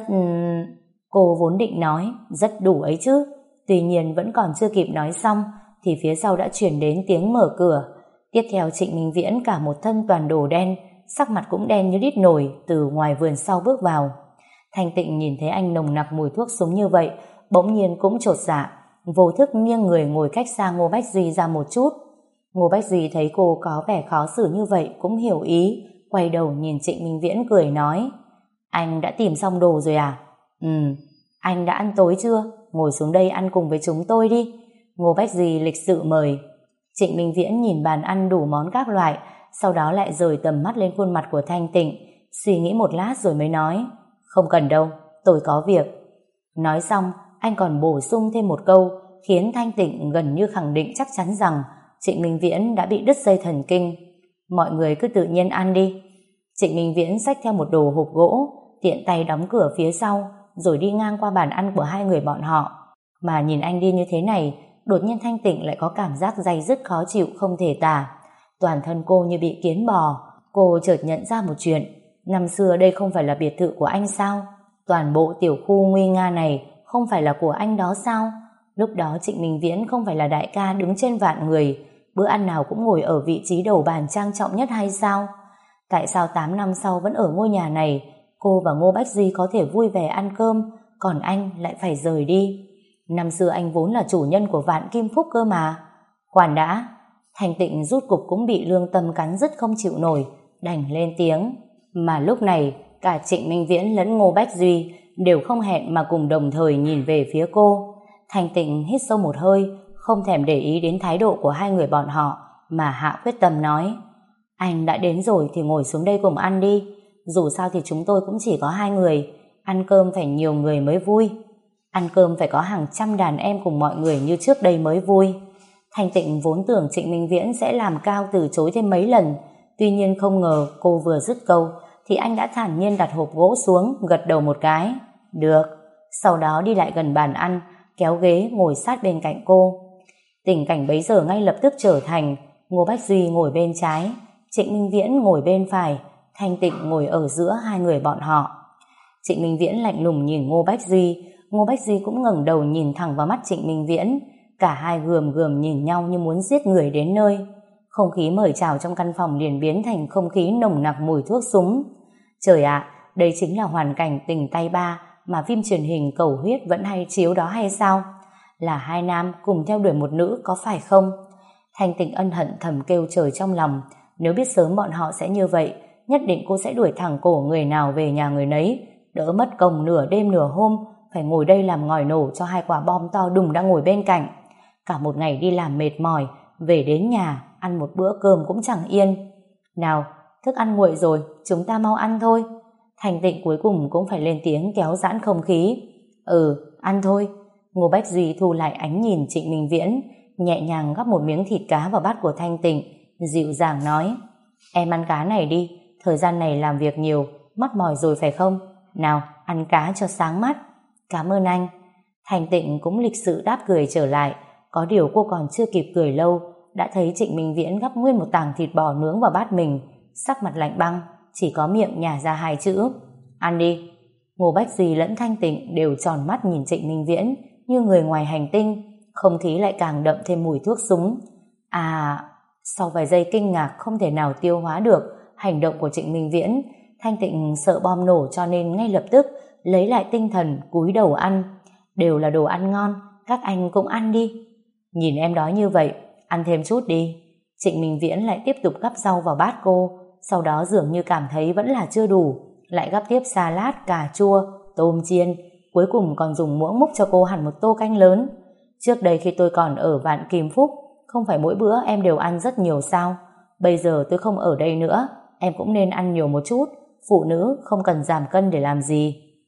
Cô vốn định nói, rất đủ ấy chứ. Tuy nhiên vẫn còn chưa kịp nói xong, thì phía sau đã chuyển đến tiếng mở cửa. Tiếp theo Trịnh Minh Viễn cả một thân toàn đồ đen, sắc mặt cũng đen như đít nồi, từ ngoài vườn sau bước vào. Thanh Tịnh nhìn thấy anh nồng nặc mùi thuốc súng như vậy, bỗng nhiên cũng chột dạ, vô thức nghiêng người ngồi cách xa Ngô Bách Duy ra một chút. Ngô Bách Duy thấy cô có vẻ khó xử như vậy cũng hiểu ý, quay đầu nhìn Trịnh Minh Viễn cười nói: Anh đã tìm xong đồ rồi à? Ừ. Anh đã ăn tối chưa? Ngồi xuống đây ăn cùng với chúng tôi đi. Ngô Bách Duy lịch sự mời. Trịnh Minh Viễn nhìn bàn ăn đủ món các loại, sau đó lại rời tầm mắt lên khuôn mặt của Thanh Tịnh, suy nghĩ một lát rồi mới nói: Không cần đâu, tôi có việc. Nói xong, anh còn bổ sung thêm một câu, khiến Thanh Tịnh gần như khẳng định chắc chắn rằng Trịnh Minh Viễn đã bị đứt dây thần kinh. Mọi người cứ tự nhiên ăn đi. Trịnh Minh Viễn xách theo một đồ hộp gỗ, tiện tay đóng cửa phía sau, rồi đi ngang qua bàn ăn của hai người bọn họ. Mà nhìn anh đi như thế này, đột nhiên Thanh Tịnh lại có cảm giác day dứt khó chịu không thể tả. Toàn thân cô như bị kiến bò. Cô chợt nhận ra một chuyện, năm xưa đây không phải là biệt thự của anh sao? Toàn bộ tiểu khu nguy nga này không phải là của anh đó sao? Lúc đó Trịnh Minh Viễn không phải là đại ca đứng trên vạn người, bữa ăn nào cũng ngồi ở vị trí đầu bàn trang trọng nhất hay sao? Tại sao tám năm sau vẫn ở ngôi nhà này, cô và Ngô Bách Duy có thể vui vẻ ăn cơm, còn anh lại phải rời đi? Năm xưa anh vốn là chủ nhân của Vạn Kim Phúc cơ mà. Khoan đã. Thanh Tịnh rút cục cũng bị lương tâm cắn rứt không chịu nổi, đành lên tiếng. Mà lúc này cả Trịnh Minh Viễn lẫn Ngô Bách Duy đều không hẹn mà cùng đồng thời nhìn về phía cô. Thanh Tịnh hít sâu một hơi, không thèm để ý đến thái độ của hai người bọn họ, mà hạ quyết tâm nói: Anh đã đến rồi thì ngồi xuống đây cùng ăn đi. Dù sao thì chúng tôi cũng chỉ có hai người, ăn cơm phải nhiều người mới vui. Ăn cơm phải có hàng trăm đàn em cùng mọi người như trước đây mới vui. Thanh Tịnh vốn tưởng Trịnh Minh Viễn sẽ làm cao từ chối thêm mấy lần, tuy nhiên không ngờ cô vừa dứt câu thì anh đã thản nhiên đặt hộp gỗ xuống, gật đầu một cái. Được. Sau đó đi lại gần bàn ăn, kéo ghế ngồi sát bên cạnh cô. Tình cảnh bấy giờ ngay lập tức trở thành Ngô Bách Duy ngồi bên trái, Trịnh Minh Viễn ngồi bên phải, Thanh Tịnh ngồi ở giữa hai người bọn họ. Trịnh Minh Viễn lạnh lùng nhìn Ngô Bách Duy, Ngô Bách Duy cũng ngẩng đầu nhìn thẳng vào mắt Trịnh Minh Viễn. Cả hai gườm gườm nhìn nhau như muốn giết người đến nơi. Không khí mời chào trong căn phòng liền biến thành không khí nồng nặc mùi thuốc súng. Trời ạ, đây chính là hoàn cảnh Tình Tay Ba mà phim truyền hình Cầu Huyết vẫn hay chiếu đó hay sao? Là hai nam cùng theo đuổi một nữ có phải không? Thanh Tịnh ân hận thầm kêu trời trong lòng. Nếu biết sớm bọn họ sẽ như vậy, nhất định cô sẽ đuổi thẳng cổ người nào về nhà người nấy, đỡ mất công nửa đêm nửa hôm phải ngồi đây làm ngòi nổ cho hai quả bom to đùng đang ngồi bên cạnh. Cả một ngày đi làm mệt mỏi, về đến nhà ăn một bữa cơm cũng chẳng yên. Nào, thức ăn nguội rồi, chúng ta mau ăn thôi. Thanh Tịnh cuối cùng cũng phải lên tiếng kéo giãn không khí. Ừ, ăn thôi. Ngô Bách Duy thu lại ánh nhìn Trịnh Minh Viễn, nhẹ nhàng gắp một miếng thịt cá vào bát của Thanh Tịnh, dịu dàng nói: Em ăn cá này đi, thời gian này làm việc nhiều, mắt mỏi rồi phải không? Nào, ăn cá cho sáng mắt. Cảm ơn anh. Thanh Tịnh cũng lịch sự đáp cười trở lại. Có điều cô còn chưa kịp cười lâu, đã thấy Trịnh Minh Viễn gắp nguyên một tảng thịt bò nướng vào bát mình, sắc mặt lạnh băng, chỉ có miệng nhả ra hai chữ: Ăn đi. Ngô Bách Duy lẫn Thanh Tịnh đều tròn mắt nhìn Trịnh Minh Viễn như người ngoài hành tinh. Không khí lại càng đậm thêm mùi thuốc súng. À... Sau vài giây kinh ngạc không thể nào tiêu hóa được hành động của Trịnh Minh Viễn, Thanh Tịnh sợ bom nổ cho nên ngay lập tức lấy lại tinh thần cúi đầu ăn. Đều là đồ ăn ngon, các anh cũng ăn đi. Nhìn em đói như vậy, ăn thêm chút đi. Trịnh Minh Viễn lại tiếp tục gắp rau vào bát cô, sau đó dường như cảm thấy vẫn là chưa đủ, lại gắp tiếp salad, cà chua, tôm chiên, cuối cùng còn dùng muỗng múc cho cô hẳn một tô canh lớn. Trước đây khi tôi còn ở Vạn Kim Phúc, không phải mỗi bữa em đều ăn rất nhiều sao? Bây giờ tôi không ở đây nữa, em cũng nên ăn nhiều một chút. Phụ nữ không cần giảm cân để làm gì.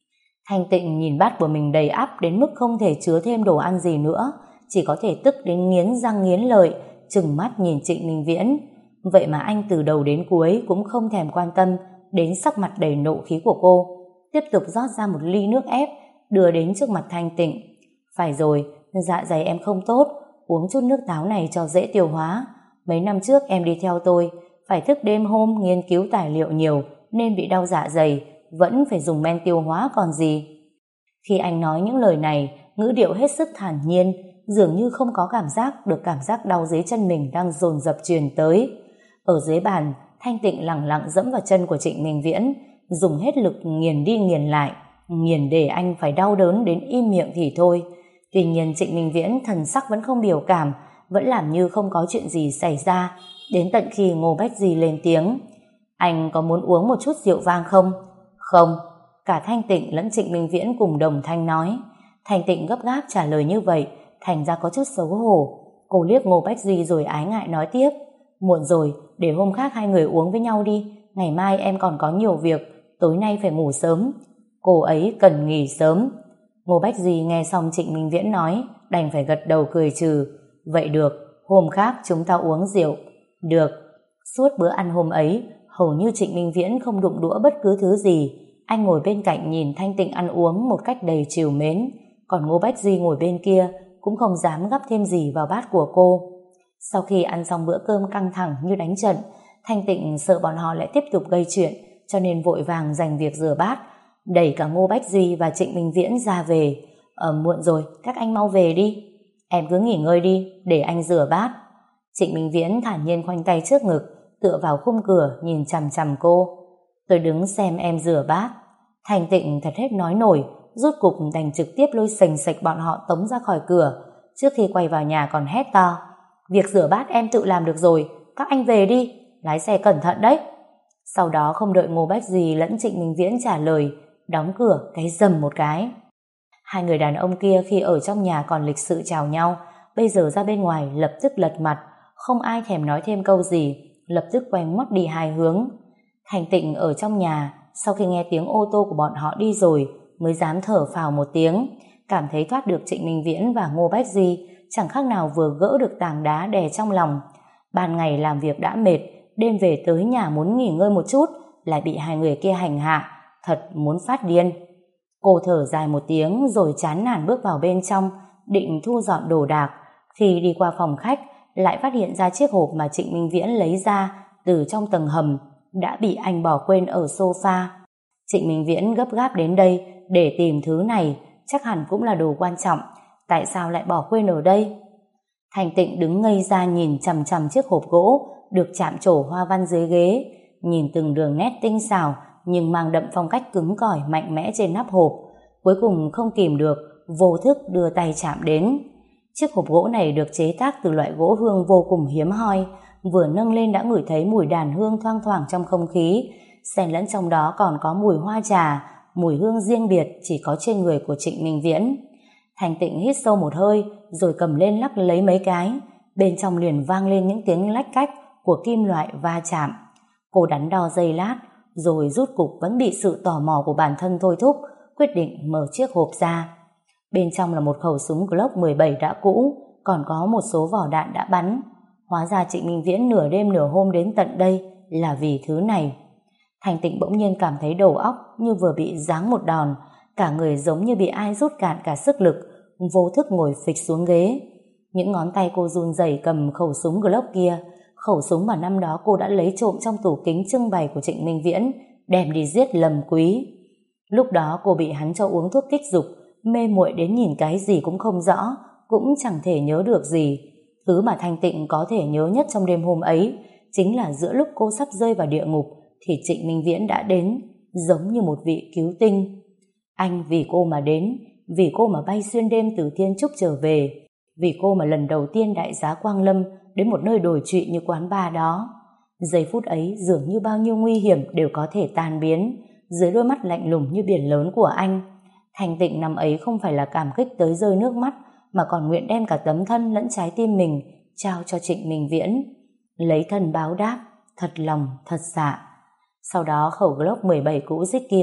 Thanh Tịnh nhìn bát của mình đầy ắp đến mức không thể chứa thêm đồ ăn gì nữa, chỉ có thể tức đến nghiến răng nghiến lợi, trừng mắt nhìn Trịnh Minh Viễn. Vậy mà anh từ đầu đến cuối cũng không thèm quan tâm đến sắc mặt đầy nộ khí của cô, tiếp tục rót ra một ly nước ép đưa đến trước mặt Thanh Tịnh. Phải rồi, dạ dày em không tốt, uống chút nước táo này cho dễ tiêu hóa. Mấy năm trước em đi theo tôi, phải thức đêm hôm nghiên cứu tài liệu nhiều nên bị đau dạ dày, vẫn phải dùng men tiêu hóa còn gì. Khi anh nói những lời này, ngữ điệu hết sức thản nhiên, dường như không có cảm giác được cảm giác đau dưới chân mình đang dồn dập truyền tới. Ở dưới bàn, Thanh Tịnh lẳng lặng dẫm vào chân của Trịnh Minh Viễn, dùng hết lực nghiền đi nghiền lại, nghiền để anh phải đau đớn đến im miệng thì thôi. Tuy nhiên Trịnh Minh Viễn thần sắc vẫn không biểu cảm, vẫn làm như không có chuyện gì xảy ra, đến tận khi Ngô Bách Di lên tiếng. Anh có muốn uống một chút rượu vang không? Không. Cả Thanh Tịnh lẫn Trịnh Minh Viễn cùng đồng thanh nói. Thanh Tịnh gấp gáp trả lời như vậy, thành ra có chút xấu hổ. Cô liếc Ngô Bách Di rồi ái ngại nói tiếp. Muộn rồi, để hôm khác hai người uống với nhau đi, ngày mai em còn có nhiều việc, tối nay phải ngủ sớm. Cô ấy cần nghỉ sớm. Ngô Bách Di nghe xong Trịnh Minh Viễn nói, đành phải gật đầu cười trừ. Vậy được, hôm khác chúng ta uống rượu. Được. Suốt bữa ăn hôm ấy, hầu như Trịnh Minh Viễn không đụng đũa bất cứ thứ gì. Anh ngồi bên cạnh nhìn Thanh Tịnh ăn uống một cách đầy trìu mến, còn Ngô Bách Di ngồi bên kia cũng không dám gắp thêm gì vào bát của cô. Sau khi ăn xong bữa cơm căng thẳng như đánh trận, Thanh Tịnh sợ bọn họ lại tiếp tục gây chuyện, cho nên vội vàng giành việc rửa bát, đẩy cả Ngô Bách Di và Trịnh Minh Viễn ra về. Ờ muộn rồi, các anh mau về đi. Em cứ nghỉ ngơi đi, để anh rửa bát. Trịnh Minh Viễn thản nhiên khoanh tay trước ngực, tựa vào khung cửa nhìn chằm chằm cô. Tôi đứng xem em rửa bát. Thanh Tịnh thật hết nói nổi, rút cục đành trực tiếp lôi sành sạch bọn họ tống ra khỏi cửa. Trước khi quay vào nhà còn hét to. Việc rửa bát em tự làm được rồi, các anh về đi, lái xe cẩn thận đấy. Sau đó không đợi Ngô Bách Di lẫn Trịnh Minh Viễn trả lời, đóng cửa cái rầm một cái. Hai người đàn ông kia khi ở trong nhà còn lịch sự chào nhau, bây giờ ra bên ngoài lập tức lật mặt, không ai thèm nói thêm câu gì, lập tức quay ngoắt đi hai hướng. Thanh Tịnh ở trong nhà, sau khi nghe tiếng ô tô của bọn họ đi rồi, mới dám thở phào một tiếng, cảm thấy thoát được Trịnh Minh Viễn và Ngô Bách Di, chẳng khác nào vừa gỡ được tảng đá đè trong lòng. Ban ngày làm việc đã mệt, đêm về tới nhà muốn nghỉ ngơi một chút, lại bị hai người kia hành hạ, thật muốn phát điên. Cô thở dài một tiếng rồi chán nản bước vào bên trong, định thu dọn đồ đạc. Khi đi qua phòng khách, lại phát hiện ra chiếc hộp mà Trịnh Minh Viễn lấy ra từ trong tầng hầm, đã bị anh bỏ quên ở sofa. Trịnh Minh Viễn gấp gáp đến đây để tìm thứ này, chắc hẳn cũng là đồ quan trọng, tại sao lại bỏ quên ở đây? Thanh Tịnh đứng ngây ra nhìn chằm chằm chiếc hộp gỗ được chạm trổ hoa văn dưới ghế, nhìn từng đường nét tinh xảo nhưng mang đậm phong cách cứng cỏi mạnh mẽ trên nắp hộp, cuối cùng không kìm được, vô thức đưa tay chạm đến. Chiếc hộp gỗ này được chế tác từ loại gỗ hương vô cùng hiếm hoi, vừa nâng lên đã ngửi thấy mùi đàn hương thoang thoảng trong không khí, xen lẫn trong đó còn có mùi hoa trà, mùi hương riêng biệt chỉ có trên người của Trịnh Minh Viễn. Thanh Tịnh hít sâu một hơi rồi cầm lên lắc lấy mấy cái, bên trong liền vang lên những tiếng lách cách của kim loại va chạm. Cô đắn đo giây lát rồi rút cục vẫn bị sự tò mò của bản thân thôi thúc, quyết định mở chiếc hộp ra. Bên trong là một khẩu súng Glock mười bảy đã cũ, còn có một số vỏ đạn đã bắn. Hóa ra Trịnh Minh Viễn nửa đêm nửa hôm đến tận đây là vì thứ này. Thanh Tịnh bỗng nhiên cảm thấy đầu óc như vừa bị giáng một đòn, cả người giống như bị ai rút cạn cả sức lực, vô thức ngồi phịch xuống ghế. Những ngón tay cô run rẩy cầm khẩu súng Glock kia, khẩu súng mà năm đó cô đã lấy trộm trong tủ kính trưng bày của Trịnh Minh Viễn, đem đi giết Lâm Quý. Lúc đó cô bị hắn cho uống thuốc kích dục, mê muội đến nhìn cái gì cũng không rõ, cũng chẳng thể nhớ được gì. Thứ mà Thanh Tịnh có thể nhớ nhất trong đêm hôm ấy chính là giữa lúc cô sắp rơi vào địa ngục thì Trịnh Minh Viễn đã đến, giống như một vị cứu tinh. Anh vì cô mà đến, vì cô mà bay xuyên đêm từ Thiên Trúc trở về, vì cô mà lần đầu tiên đại giá Quang Lâm đến một nơi đồi trụy như quán bar đó. Giây phút ấy dường như bao nhiêu nguy hiểm đều có thể tan biến dưới đôi mắt lạnh lùng như biển lớn của anh. Thanh Tịnh năm ấy không phải là cảm kích tới rơi nước mắt, mà còn nguyện đem cả tấm thân lẫn trái tim mình trao cho Trịnh Minh Viễn, lấy thân báo đáp, thật lòng thật dạ. Sau đó khẩu Glock mười bảy cũ rích kia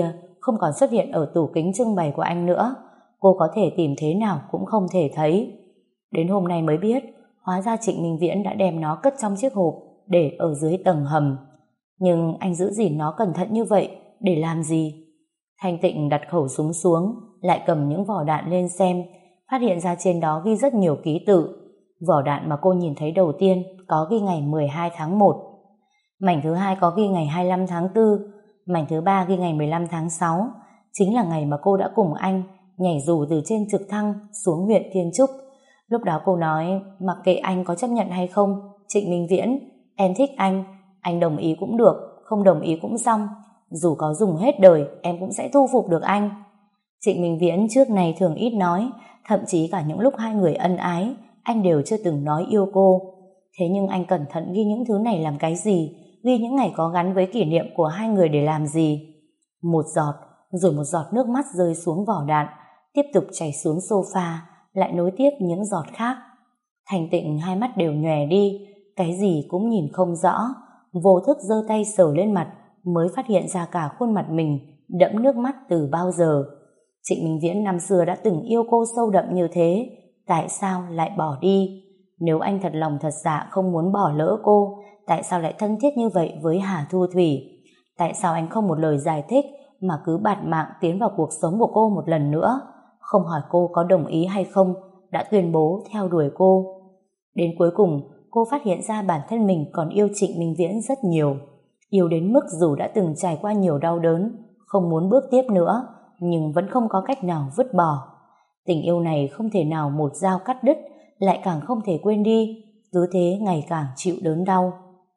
không còn xuất hiện ở tủ kính trưng bày của anh nữa. Cô có thể tìm thế nào cũng không thể thấy. Đến hôm nay mới biết, hóa ra Trịnh Minh Viễn đã đem nó cất trong chiếc hộp để ở dưới tầng hầm. Nhưng anh giữ gìn nó cẩn thận như vậy để làm gì? Thanh Tịnh đặt khẩu súng xuống, lại cầm những vỏ đạn lên xem, phát hiện ra trên đó ghi rất nhiều ký tự. Vỏ đạn mà cô nhìn thấy đầu tiên có ghi ngày mười hai tháng một, mảnh thứ hai có ghi ngày hai mươi lăm tháng tư, mảnh thứ ba ghi ngày mười lăm tháng sáu, chính là ngày mà cô đã cùng anh nhảy dù từ trên trực thăng xuống huyện Thiên Trúc. Lúc đó cô nói, mặc kệ anh có chấp nhận hay không, Trịnh Minh Viễn, em thích anh, anh đồng ý cũng được, không đồng ý cũng xong, dù có dùng hết đời em cũng sẽ thu phục được anh. Trịnh Minh Viễn trước này thường ít nói, thậm chí cả những lúc hai người ân ái, anh đều chưa từng nói yêu cô. Thế nhưng anh cẩn thận ghi những thứ này làm cái gì? Ghi những ngày có gắn với kỷ niệm của hai người để làm gì? Một giọt, rồi một giọt nước mắt rơi xuống vỏ đạn, tiếp tục chảy xuống sofa, lại nối tiếp những giọt khác. Thành Tịnh hai mắt đều nhòe đi, cái gì cũng nhìn không rõ, vô thức giơ tay sờ lên mặt, mới phát hiện ra cả khuôn mặt mình đẫm nước mắt từ bao giờ. Trịnh Minh Viễn năm xưa đã từng yêu cô sâu đậm như thế, tại sao lại bỏ đi? Nếu anh thật lòng thật dạ không muốn bỏ lỡ cô, tại sao lại thân thiết như vậy với Hà Thu Thủy? Tại sao anh không một lời giải thích mà cứ bạt mạng tiến vào cuộc sống của cô một lần nữa, không hỏi cô có đồng ý hay không, đã tuyên bố theo đuổi cô? Đến cuối cùng, cô phát hiện ra bản thân mình còn yêu Trịnh Minh Viễn rất nhiều. Yêu đến mức dù đã từng trải qua nhiều đau đớn, không muốn bước tiếp nữa, nhưng vẫn không có cách nào vứt bỏ. Tình yêu này không thể nào một dao cắt đứt, lại càng không thể quên đi, cứ thế ngày càng chịu đớn đau.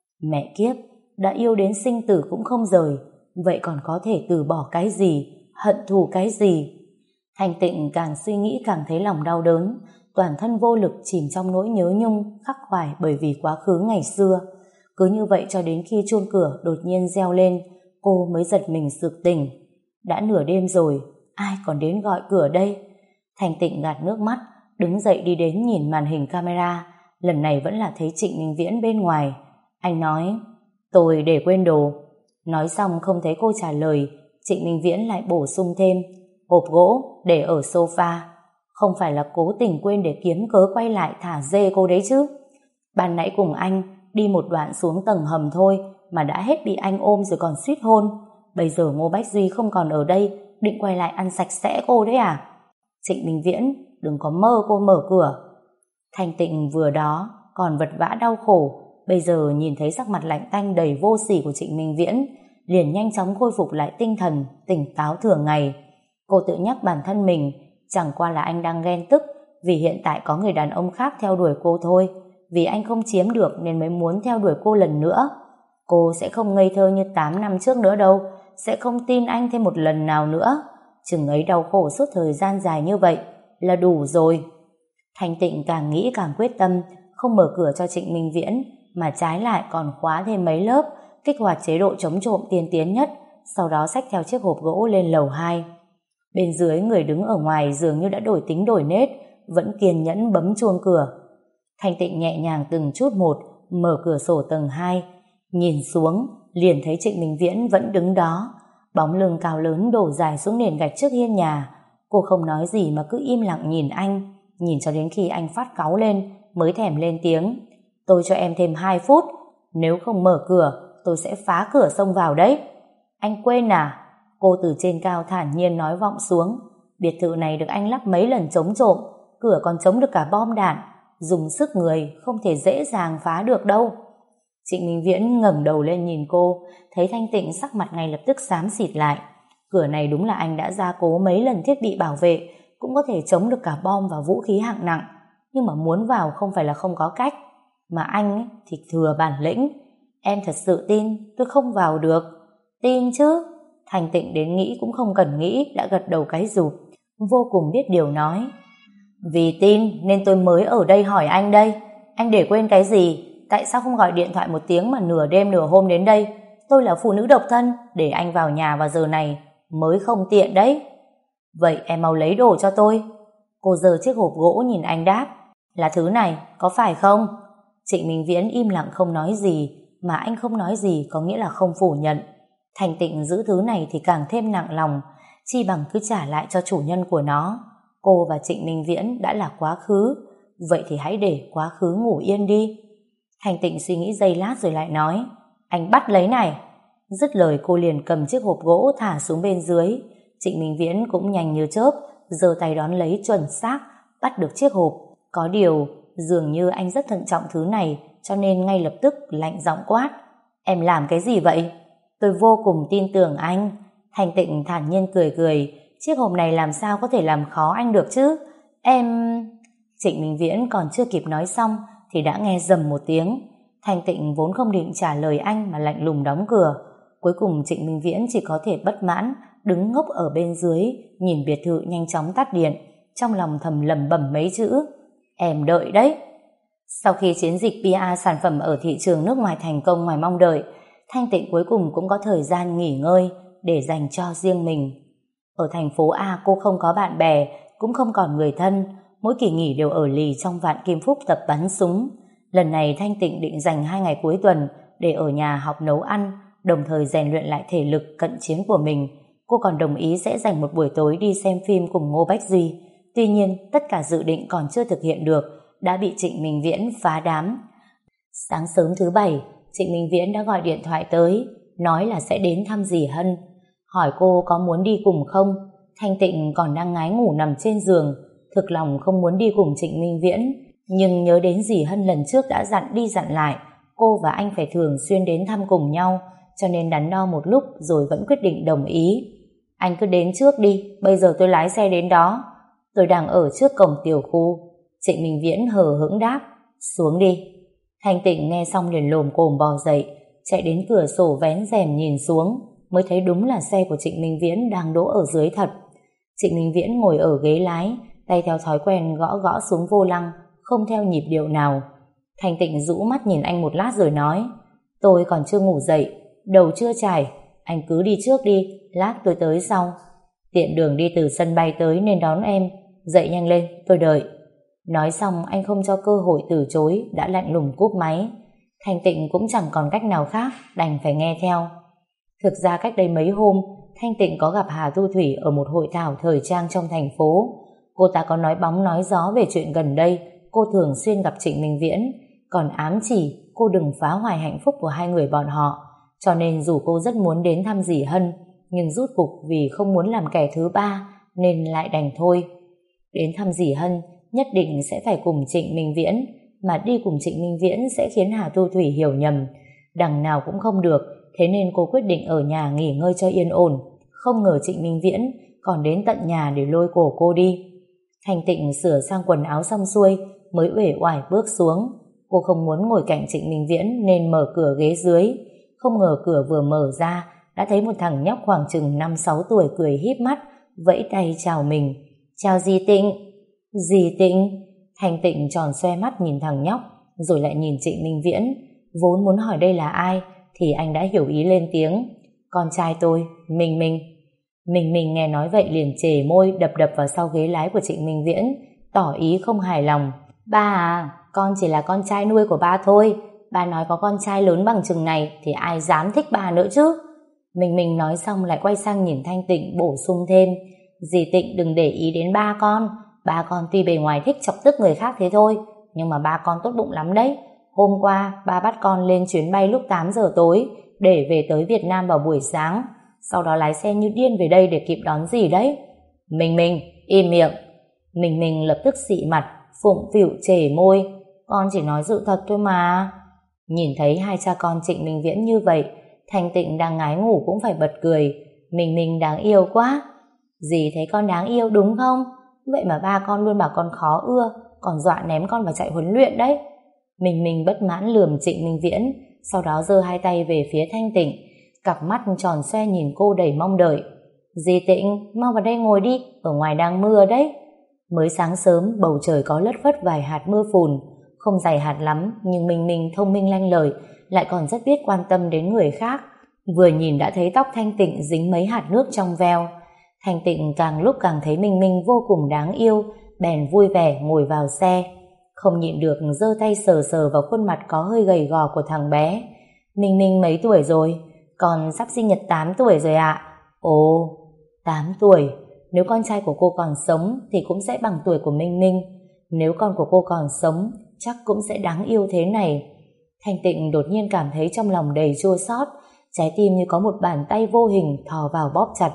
Mẹ kiếp, đã yêu đến sinh tử cũng không rời, vậy còn có thể từ bỏ cái gì, hận thù cái gì? Thành Tịnh càng suy nghĩ càng thấy lòng đau đớn, toàn thân vô lực chìm trong nỗi nhớ nhung khắc khoải bởi vì quá khứ ngày xưa. Cứ như vậy cho đến khi chuông cửa đột nhiên reo lên, cô mới giật mình sực tỉnh. Đã nửa đêm rồi, ai còn đến gọi cửa đây? Thành Tịnh gạt nước mắt, đứng dậy đi đến nhìn màn hình camera, lần này vẫn là thấy Trịnh Minh Viễn bên ngoài. Anh nói, tôi để quên đồ. Nói xong không thấy cô trả lời, Trịnh Minh Viễn lại bổ sung thêm, hộp gỗ để ở sofa. Không phải là cố tình quên để kiếm cớ quay lại thả dê cô đấy chứ? Ban nãy cùng anh đi một đoạn xuống tầng hầm thôi mà đã hết bị anh ôm rồi còn suýt hôn. Bây giờ Ngô Bách Duy không còn ở đây, định quay lại ăn sạch sẽ cô đấy à? Trịnh Minh Viễn, đừng có mơ cô mở cửa. Thành Tịnh vừa đó còn vật vã đau khổ, bây giờ nhìn thấy sắc mặt lạnh tanh đầy vô sỉ của Trịnh Minh Viễn, liền nhanh chóng khôi phục lại tinh thần, tỉnh táo thường ngày. Cô tự nhắc bản thân mình, chẳng qua là anh đang ghen tức vì hiện tại có người đàn ông khác theo đuổi cô thôi, vì anh không chiếm được nên mới muốn theo đuổi cô lần nữa. Cô sẽ không ngây thơ như tám năm trước nữa đâu, sẽ không tin anh thêm một lần nào nữa. Chừng ấy đau khổ suốt thời gian dài như vậy là đủ rồi. Thành Tịnh càng nghĩ càng quyết tâm, không mở cửa cho Trịnh Minh Viễn, mà trái lại còn khóa thêm mấy lớp, kích hoạt chế độ chống trộm tiên tiến nhất, sau đó xách theo chiếc hộp gỗ lên lầu hai. Bên dưới người đứng ở ngoài dường như đã đổi tính đổi nết, vẫn kiên nhẫn bấm chuông cửa. Thành Tịnh nhẹ nhàng từng chút một mở cửa sổ tầng hai, nhìn xuống liền thấy Trịnh Minh Viễn vẫn đứng đó, bóng lưng cao lớn đổ dài xuống nền gạch trước hiên nhà. Cô không nói gì mà cứ im lặng nhìn anh, nhìn cho đến khi anh phát cáu lên mới thèm lên tiếng, tôi cho em thêm hai phút, nếu không mở cửa tôi sẽ phá cửa xông vào đấy. Anh quên à? Cô từ trên cao thản nhiên nói vọng xuống, biệt thự này được anh lắp mấy lần chống trộm, cửa còn chống được cả bom đạn, dùng sức người không thể dễ dàng phá được đâu. Trịnh Minh Viễn ngẩng đầu lên nhìn cô, thấy Thanh Tịnh sắc mặt ngay lập tức xám xịt lại. Cửa này đúng là anh đã gia cố mấy lần thiết bị bảo vệ, cũng có thể chống được cả bom và vũ khí hạng nặng, nhưng mà muốn vào không phải là không có cách. Mà anh ấy thì thừa bản lĩnh. Em thật sự tin tôi không vào được? Tin chứ. Thành Tịnh đến nghĩ cũng không cần nghĩ đã gật đầu cái rụp, vô cùng biết điều nói, vì tin nên tôi mới ở đây hỏi anh đây. Anh để quên cái gì? Tại sao không gọi điện thoại một tiếng mà nửa đêm nửa hôm đến đây? Tôi là phụ nữ độc thân, để anh vào nhà vào giờ này mới không tiện đấy. Vậy em mau lấy đồ cho tôi. Cô giơ chiếc hộp gỗ nhìn anh đáp, là thứ này, có phải không? Trịnh Minh Viễn im lặng không nói gì, mà anh không nói gì có nghĩa là không phủ nhận. Thành Tịnh giữ thứ này thì càng thêm nặng lòng, chi bằng cứ trả lại cho chủ nhân của nó. Cô và Trịnh Minh Viễn đã là quá khứ, vậy thì hãy để quá khứ ngủ yên đi. Thanh Tịnh suy nghĩ giây lát rồi lại nói, anh bắt lấy này. Dứt lời cô liền cầm chiếc hộp gỗ thả xuống bên dưới. Trịnh Minh Viễn cũng nhanh như chớp, giơ tay đón lấy chuẩn xác, bắt được chiếc hộp. Có điều, dường như anh rất thận trọng thứ này, cho nên ngay lập tức lạnh giọng quát. Em làm cái gì vậy? Tôi vô cùng tin tưởng anh. Thanh Tịnh thản nhiên cười cười, chiếc hộp này làm sao có thể làm khó anh được chứ? Em... Trịnh Minh Viễn còn chưa kịp nói xong thì đã nghe rầm một tiếng. Thanh Tịnh vốn không định trả lời anh mà lạnh lùng đóng cửa. Cuối cùng Trịnh Minh Viễn chỉ có thể bất mãn đứng ngốc ở bên dưới, nhìn biệt thự nhanh chóng tắt điện, trong lòng thầm lẩm bẩm mấy chữ: em đợi đấy. Sau khi chiến dịch pê e sản phẩm ở thị trường nước ngoài thành công ngoài mong đợi, Thanh Tịnh cuối cùng cũng có thời gian nghỉ ngơi để dành cho riêng mình. Ở thành phố A cô không có bạn bè, cũng không còn người thân, mỗi kỳ nghỉ đều ở lì trong Vạn Kim Phúc tập bắn súng. Lần này Thanh Tịnh định dành hai ngày cuối tuần để ở nhà học nấu ăn, đồng thời rèn luyện lại thể lực cận chiến của mình. Cô còn đồng ý sẽ dành một buổi tối đi xem phim cùng Ngô Bách Duy. Tuy nhiên, tất cả dự định còn chưa thực hiện được, đã bị Trịnh Minh Viễn phá đám. Sáng sớm thứ bảy, Trịnh Minh Viễn đã gọi điện thoại tới, nói là sẽ đến thăm dì Hân. Hỏi cô có muốn đi cùng không? Thanh Tịnh còn đang ngái ngủ nằm trên giường, thực lòng không muốn đi cùng Trịnh Minh Viễn, nhưng nhớ đến dì Hân lần trước đã dặn đi dặn lại, cô và anh phải thường xuyên đến thăm cùng nhau, cho nên đắn đo một lúc rồi vẫn quyết định đồng ý. Anh cứ đến trước đi, bây giờ tôi lái xe đến đó. Tôi đang ở trước cổng tiểu khu. Trịnh Minh Viễn hờ hững đáp, xuống đi. Thanh Tịnh nghe xong liền lồm cồm bò dậy, chạy đến cửa sổ vén rèm nhìn xuống, mới thấy đúng là xe của Trịnh Minh Viễn đang đỗ ở dưới thật. Trịnh Minh Viễn ngồi ở ghế lái, tay theo thói quen gõ gõ xuống vô lăng, không theo nhịp điệu nào. Thanh Tịnh rũ mắt nhìn anh một lát rồi nói, tôi còn chưa ngủ dậy, đầu chưa chải, anh cứ đi trước đi, lát tôi tới sau. Tiện đường đi từ sân bay tới nên đón em, dậy nhanh lên, tôi đợi. Nói xong anh không cho cơ hội từ chối, đã lạnh lùng cúp máy. Thanh Tịnh cũng chẳng còn cách nào khác, đành phải nghe theo. Thực ra cách đây mấy hôm, Thanh Tịnh có gặp Hà Thu Thủy ở một hội thảo thời trang trong thành phố. Cô ta có nói bóng nói gió về chuyện gần đây cô thường xuyên gặp Trịnh Minh Viễn, còn ám chỉ cô đừng phá hoại hạnh phúc của hai người bọn họ. Cho nên dù cô rất muốn đến thăm dì Hân, nhưng rút cục vì không muốn làm kẻ thứ ba nên lại đành thôi. Đến thăm dì Hân nhất định sẽ phải cùng Trịnh Minh Viễn, mà đi cùng Trịnh Minh Viễn sẽ khiến Hà Thu Thủy hiểu nhầm. Đằng nào cũng không được, thế nên cô quyết định ở nhà nghỉ ngơi cho yên ổn. Không ngờ Trịnh Minh Viễn còn đến tận nhà để lôi cổ cô đi. Thanh Tịnh sửa sang quần áo xong xuôi mới uể oải bước xuống. Cô không muốn ngồi cạnh Trịnh Minh Viễn nên mở cửa ghế dưới. Không ngờ cửa vừa mở ra đã thấy một thằng nhóc khoảng chừng năm sáu tuổi cười híp mắt, vẫy tay chào mình. Chào dì Tịnh. Dì Tịnh. Thanh Tịnh tròn xoe mắt nhìn thằng nhóc, rồi lại nhìn Trịnh Minh Viễn. Vốn muốn hỏi đây là ai thì anh đã hiểu ý lên tiếng. Con trai tôi, Minh Minh. Minh Minh nghe nói vậy liền chề môi đập đập vào sau ghế lái của Trịnh Minh Viễn, tỏ ý không hài lòng. Ba à, con chỉ là con trai nuôi của ba thôi. Ba nói có con trai lớn bằng chừng này thì ai dám thích ba nữa chứ. Minh Minh nói xong lại quay sang nhìn Thanh Tịnh bổ sung thêm, dì Tịnh đừng để ý đến ba con. Ba con tuy bề ngoài thích chọc tức người khác thế thôi, nhưng mà ba con tốt bụng lắm đấy. Hôm qua ba bắt con lên chuyến bay lúc tám giờ tối để về tới Việt Nam vào buổi sáng, sau đó lái xe như điên về đây để kịp đón dì đấy. Minh Minh, im miệng. Minh Minh lập tức xị mặt, phụng phịu chề môi. Con chỉ nói sự thật thôi mà. Nhìn thấy hai cha con Trịnh Minh Viễn như vậy, Thanh Tịnh đang ngái ngủ cũng phải bật cười. Minh Minh đáng yêu quá. Dì thấy con đáng yêu đúng không? Vậy mà ba con luôn bảo con khó ưa, còn dọa ném con vào trại huấn luyện đấy. Minh Minh bất mãn lườm Trịnh Minh Viễn, sau đó giơ hai tay về phía Thanh Tịnh, cặp mắt tròn xoe nhìn cô đầy mong đợi. Dì Tịnh, mau vào đây ngồi đi, ở ngoài đang mưa đấy. Mới sáng sớm bầu trời có lất phất vài hạt mưa phùn, không dày hạt lắm, nhưng Minh Minh thông minh lanh lợi, lại còn rất biết quan tâm đến người khác. Vừa nhìn đã thấy tóc Thanh Tịnh dính mấy hạt nước trong veo. Thanh Tịnh càng lúc càng thấy Minh Minh vô cùng đáng yêu, bèn vui vẻ ngồi vào xe. Không nhịn được giơ tay sờ sờ vào khuôn mặt có hơi gầy gò của thằng bé. Minh Minh mấy tuổi rồi? Con sắp sinh nhật tám tuổi rồi ạ. Ồ. Tám tuổi. Nếu con trai của cô còn sống thì cũng sẽ bằng tuổi của Minh Minh. Nếu con của cô còn sống chắc cũng sẽ đáng yêu thế này. Thanh Tịnh đột nhiên cảm thấy trong lòng đầy chua xót, trái tim như có một bàn tay vô hình thò vào bóp chặt.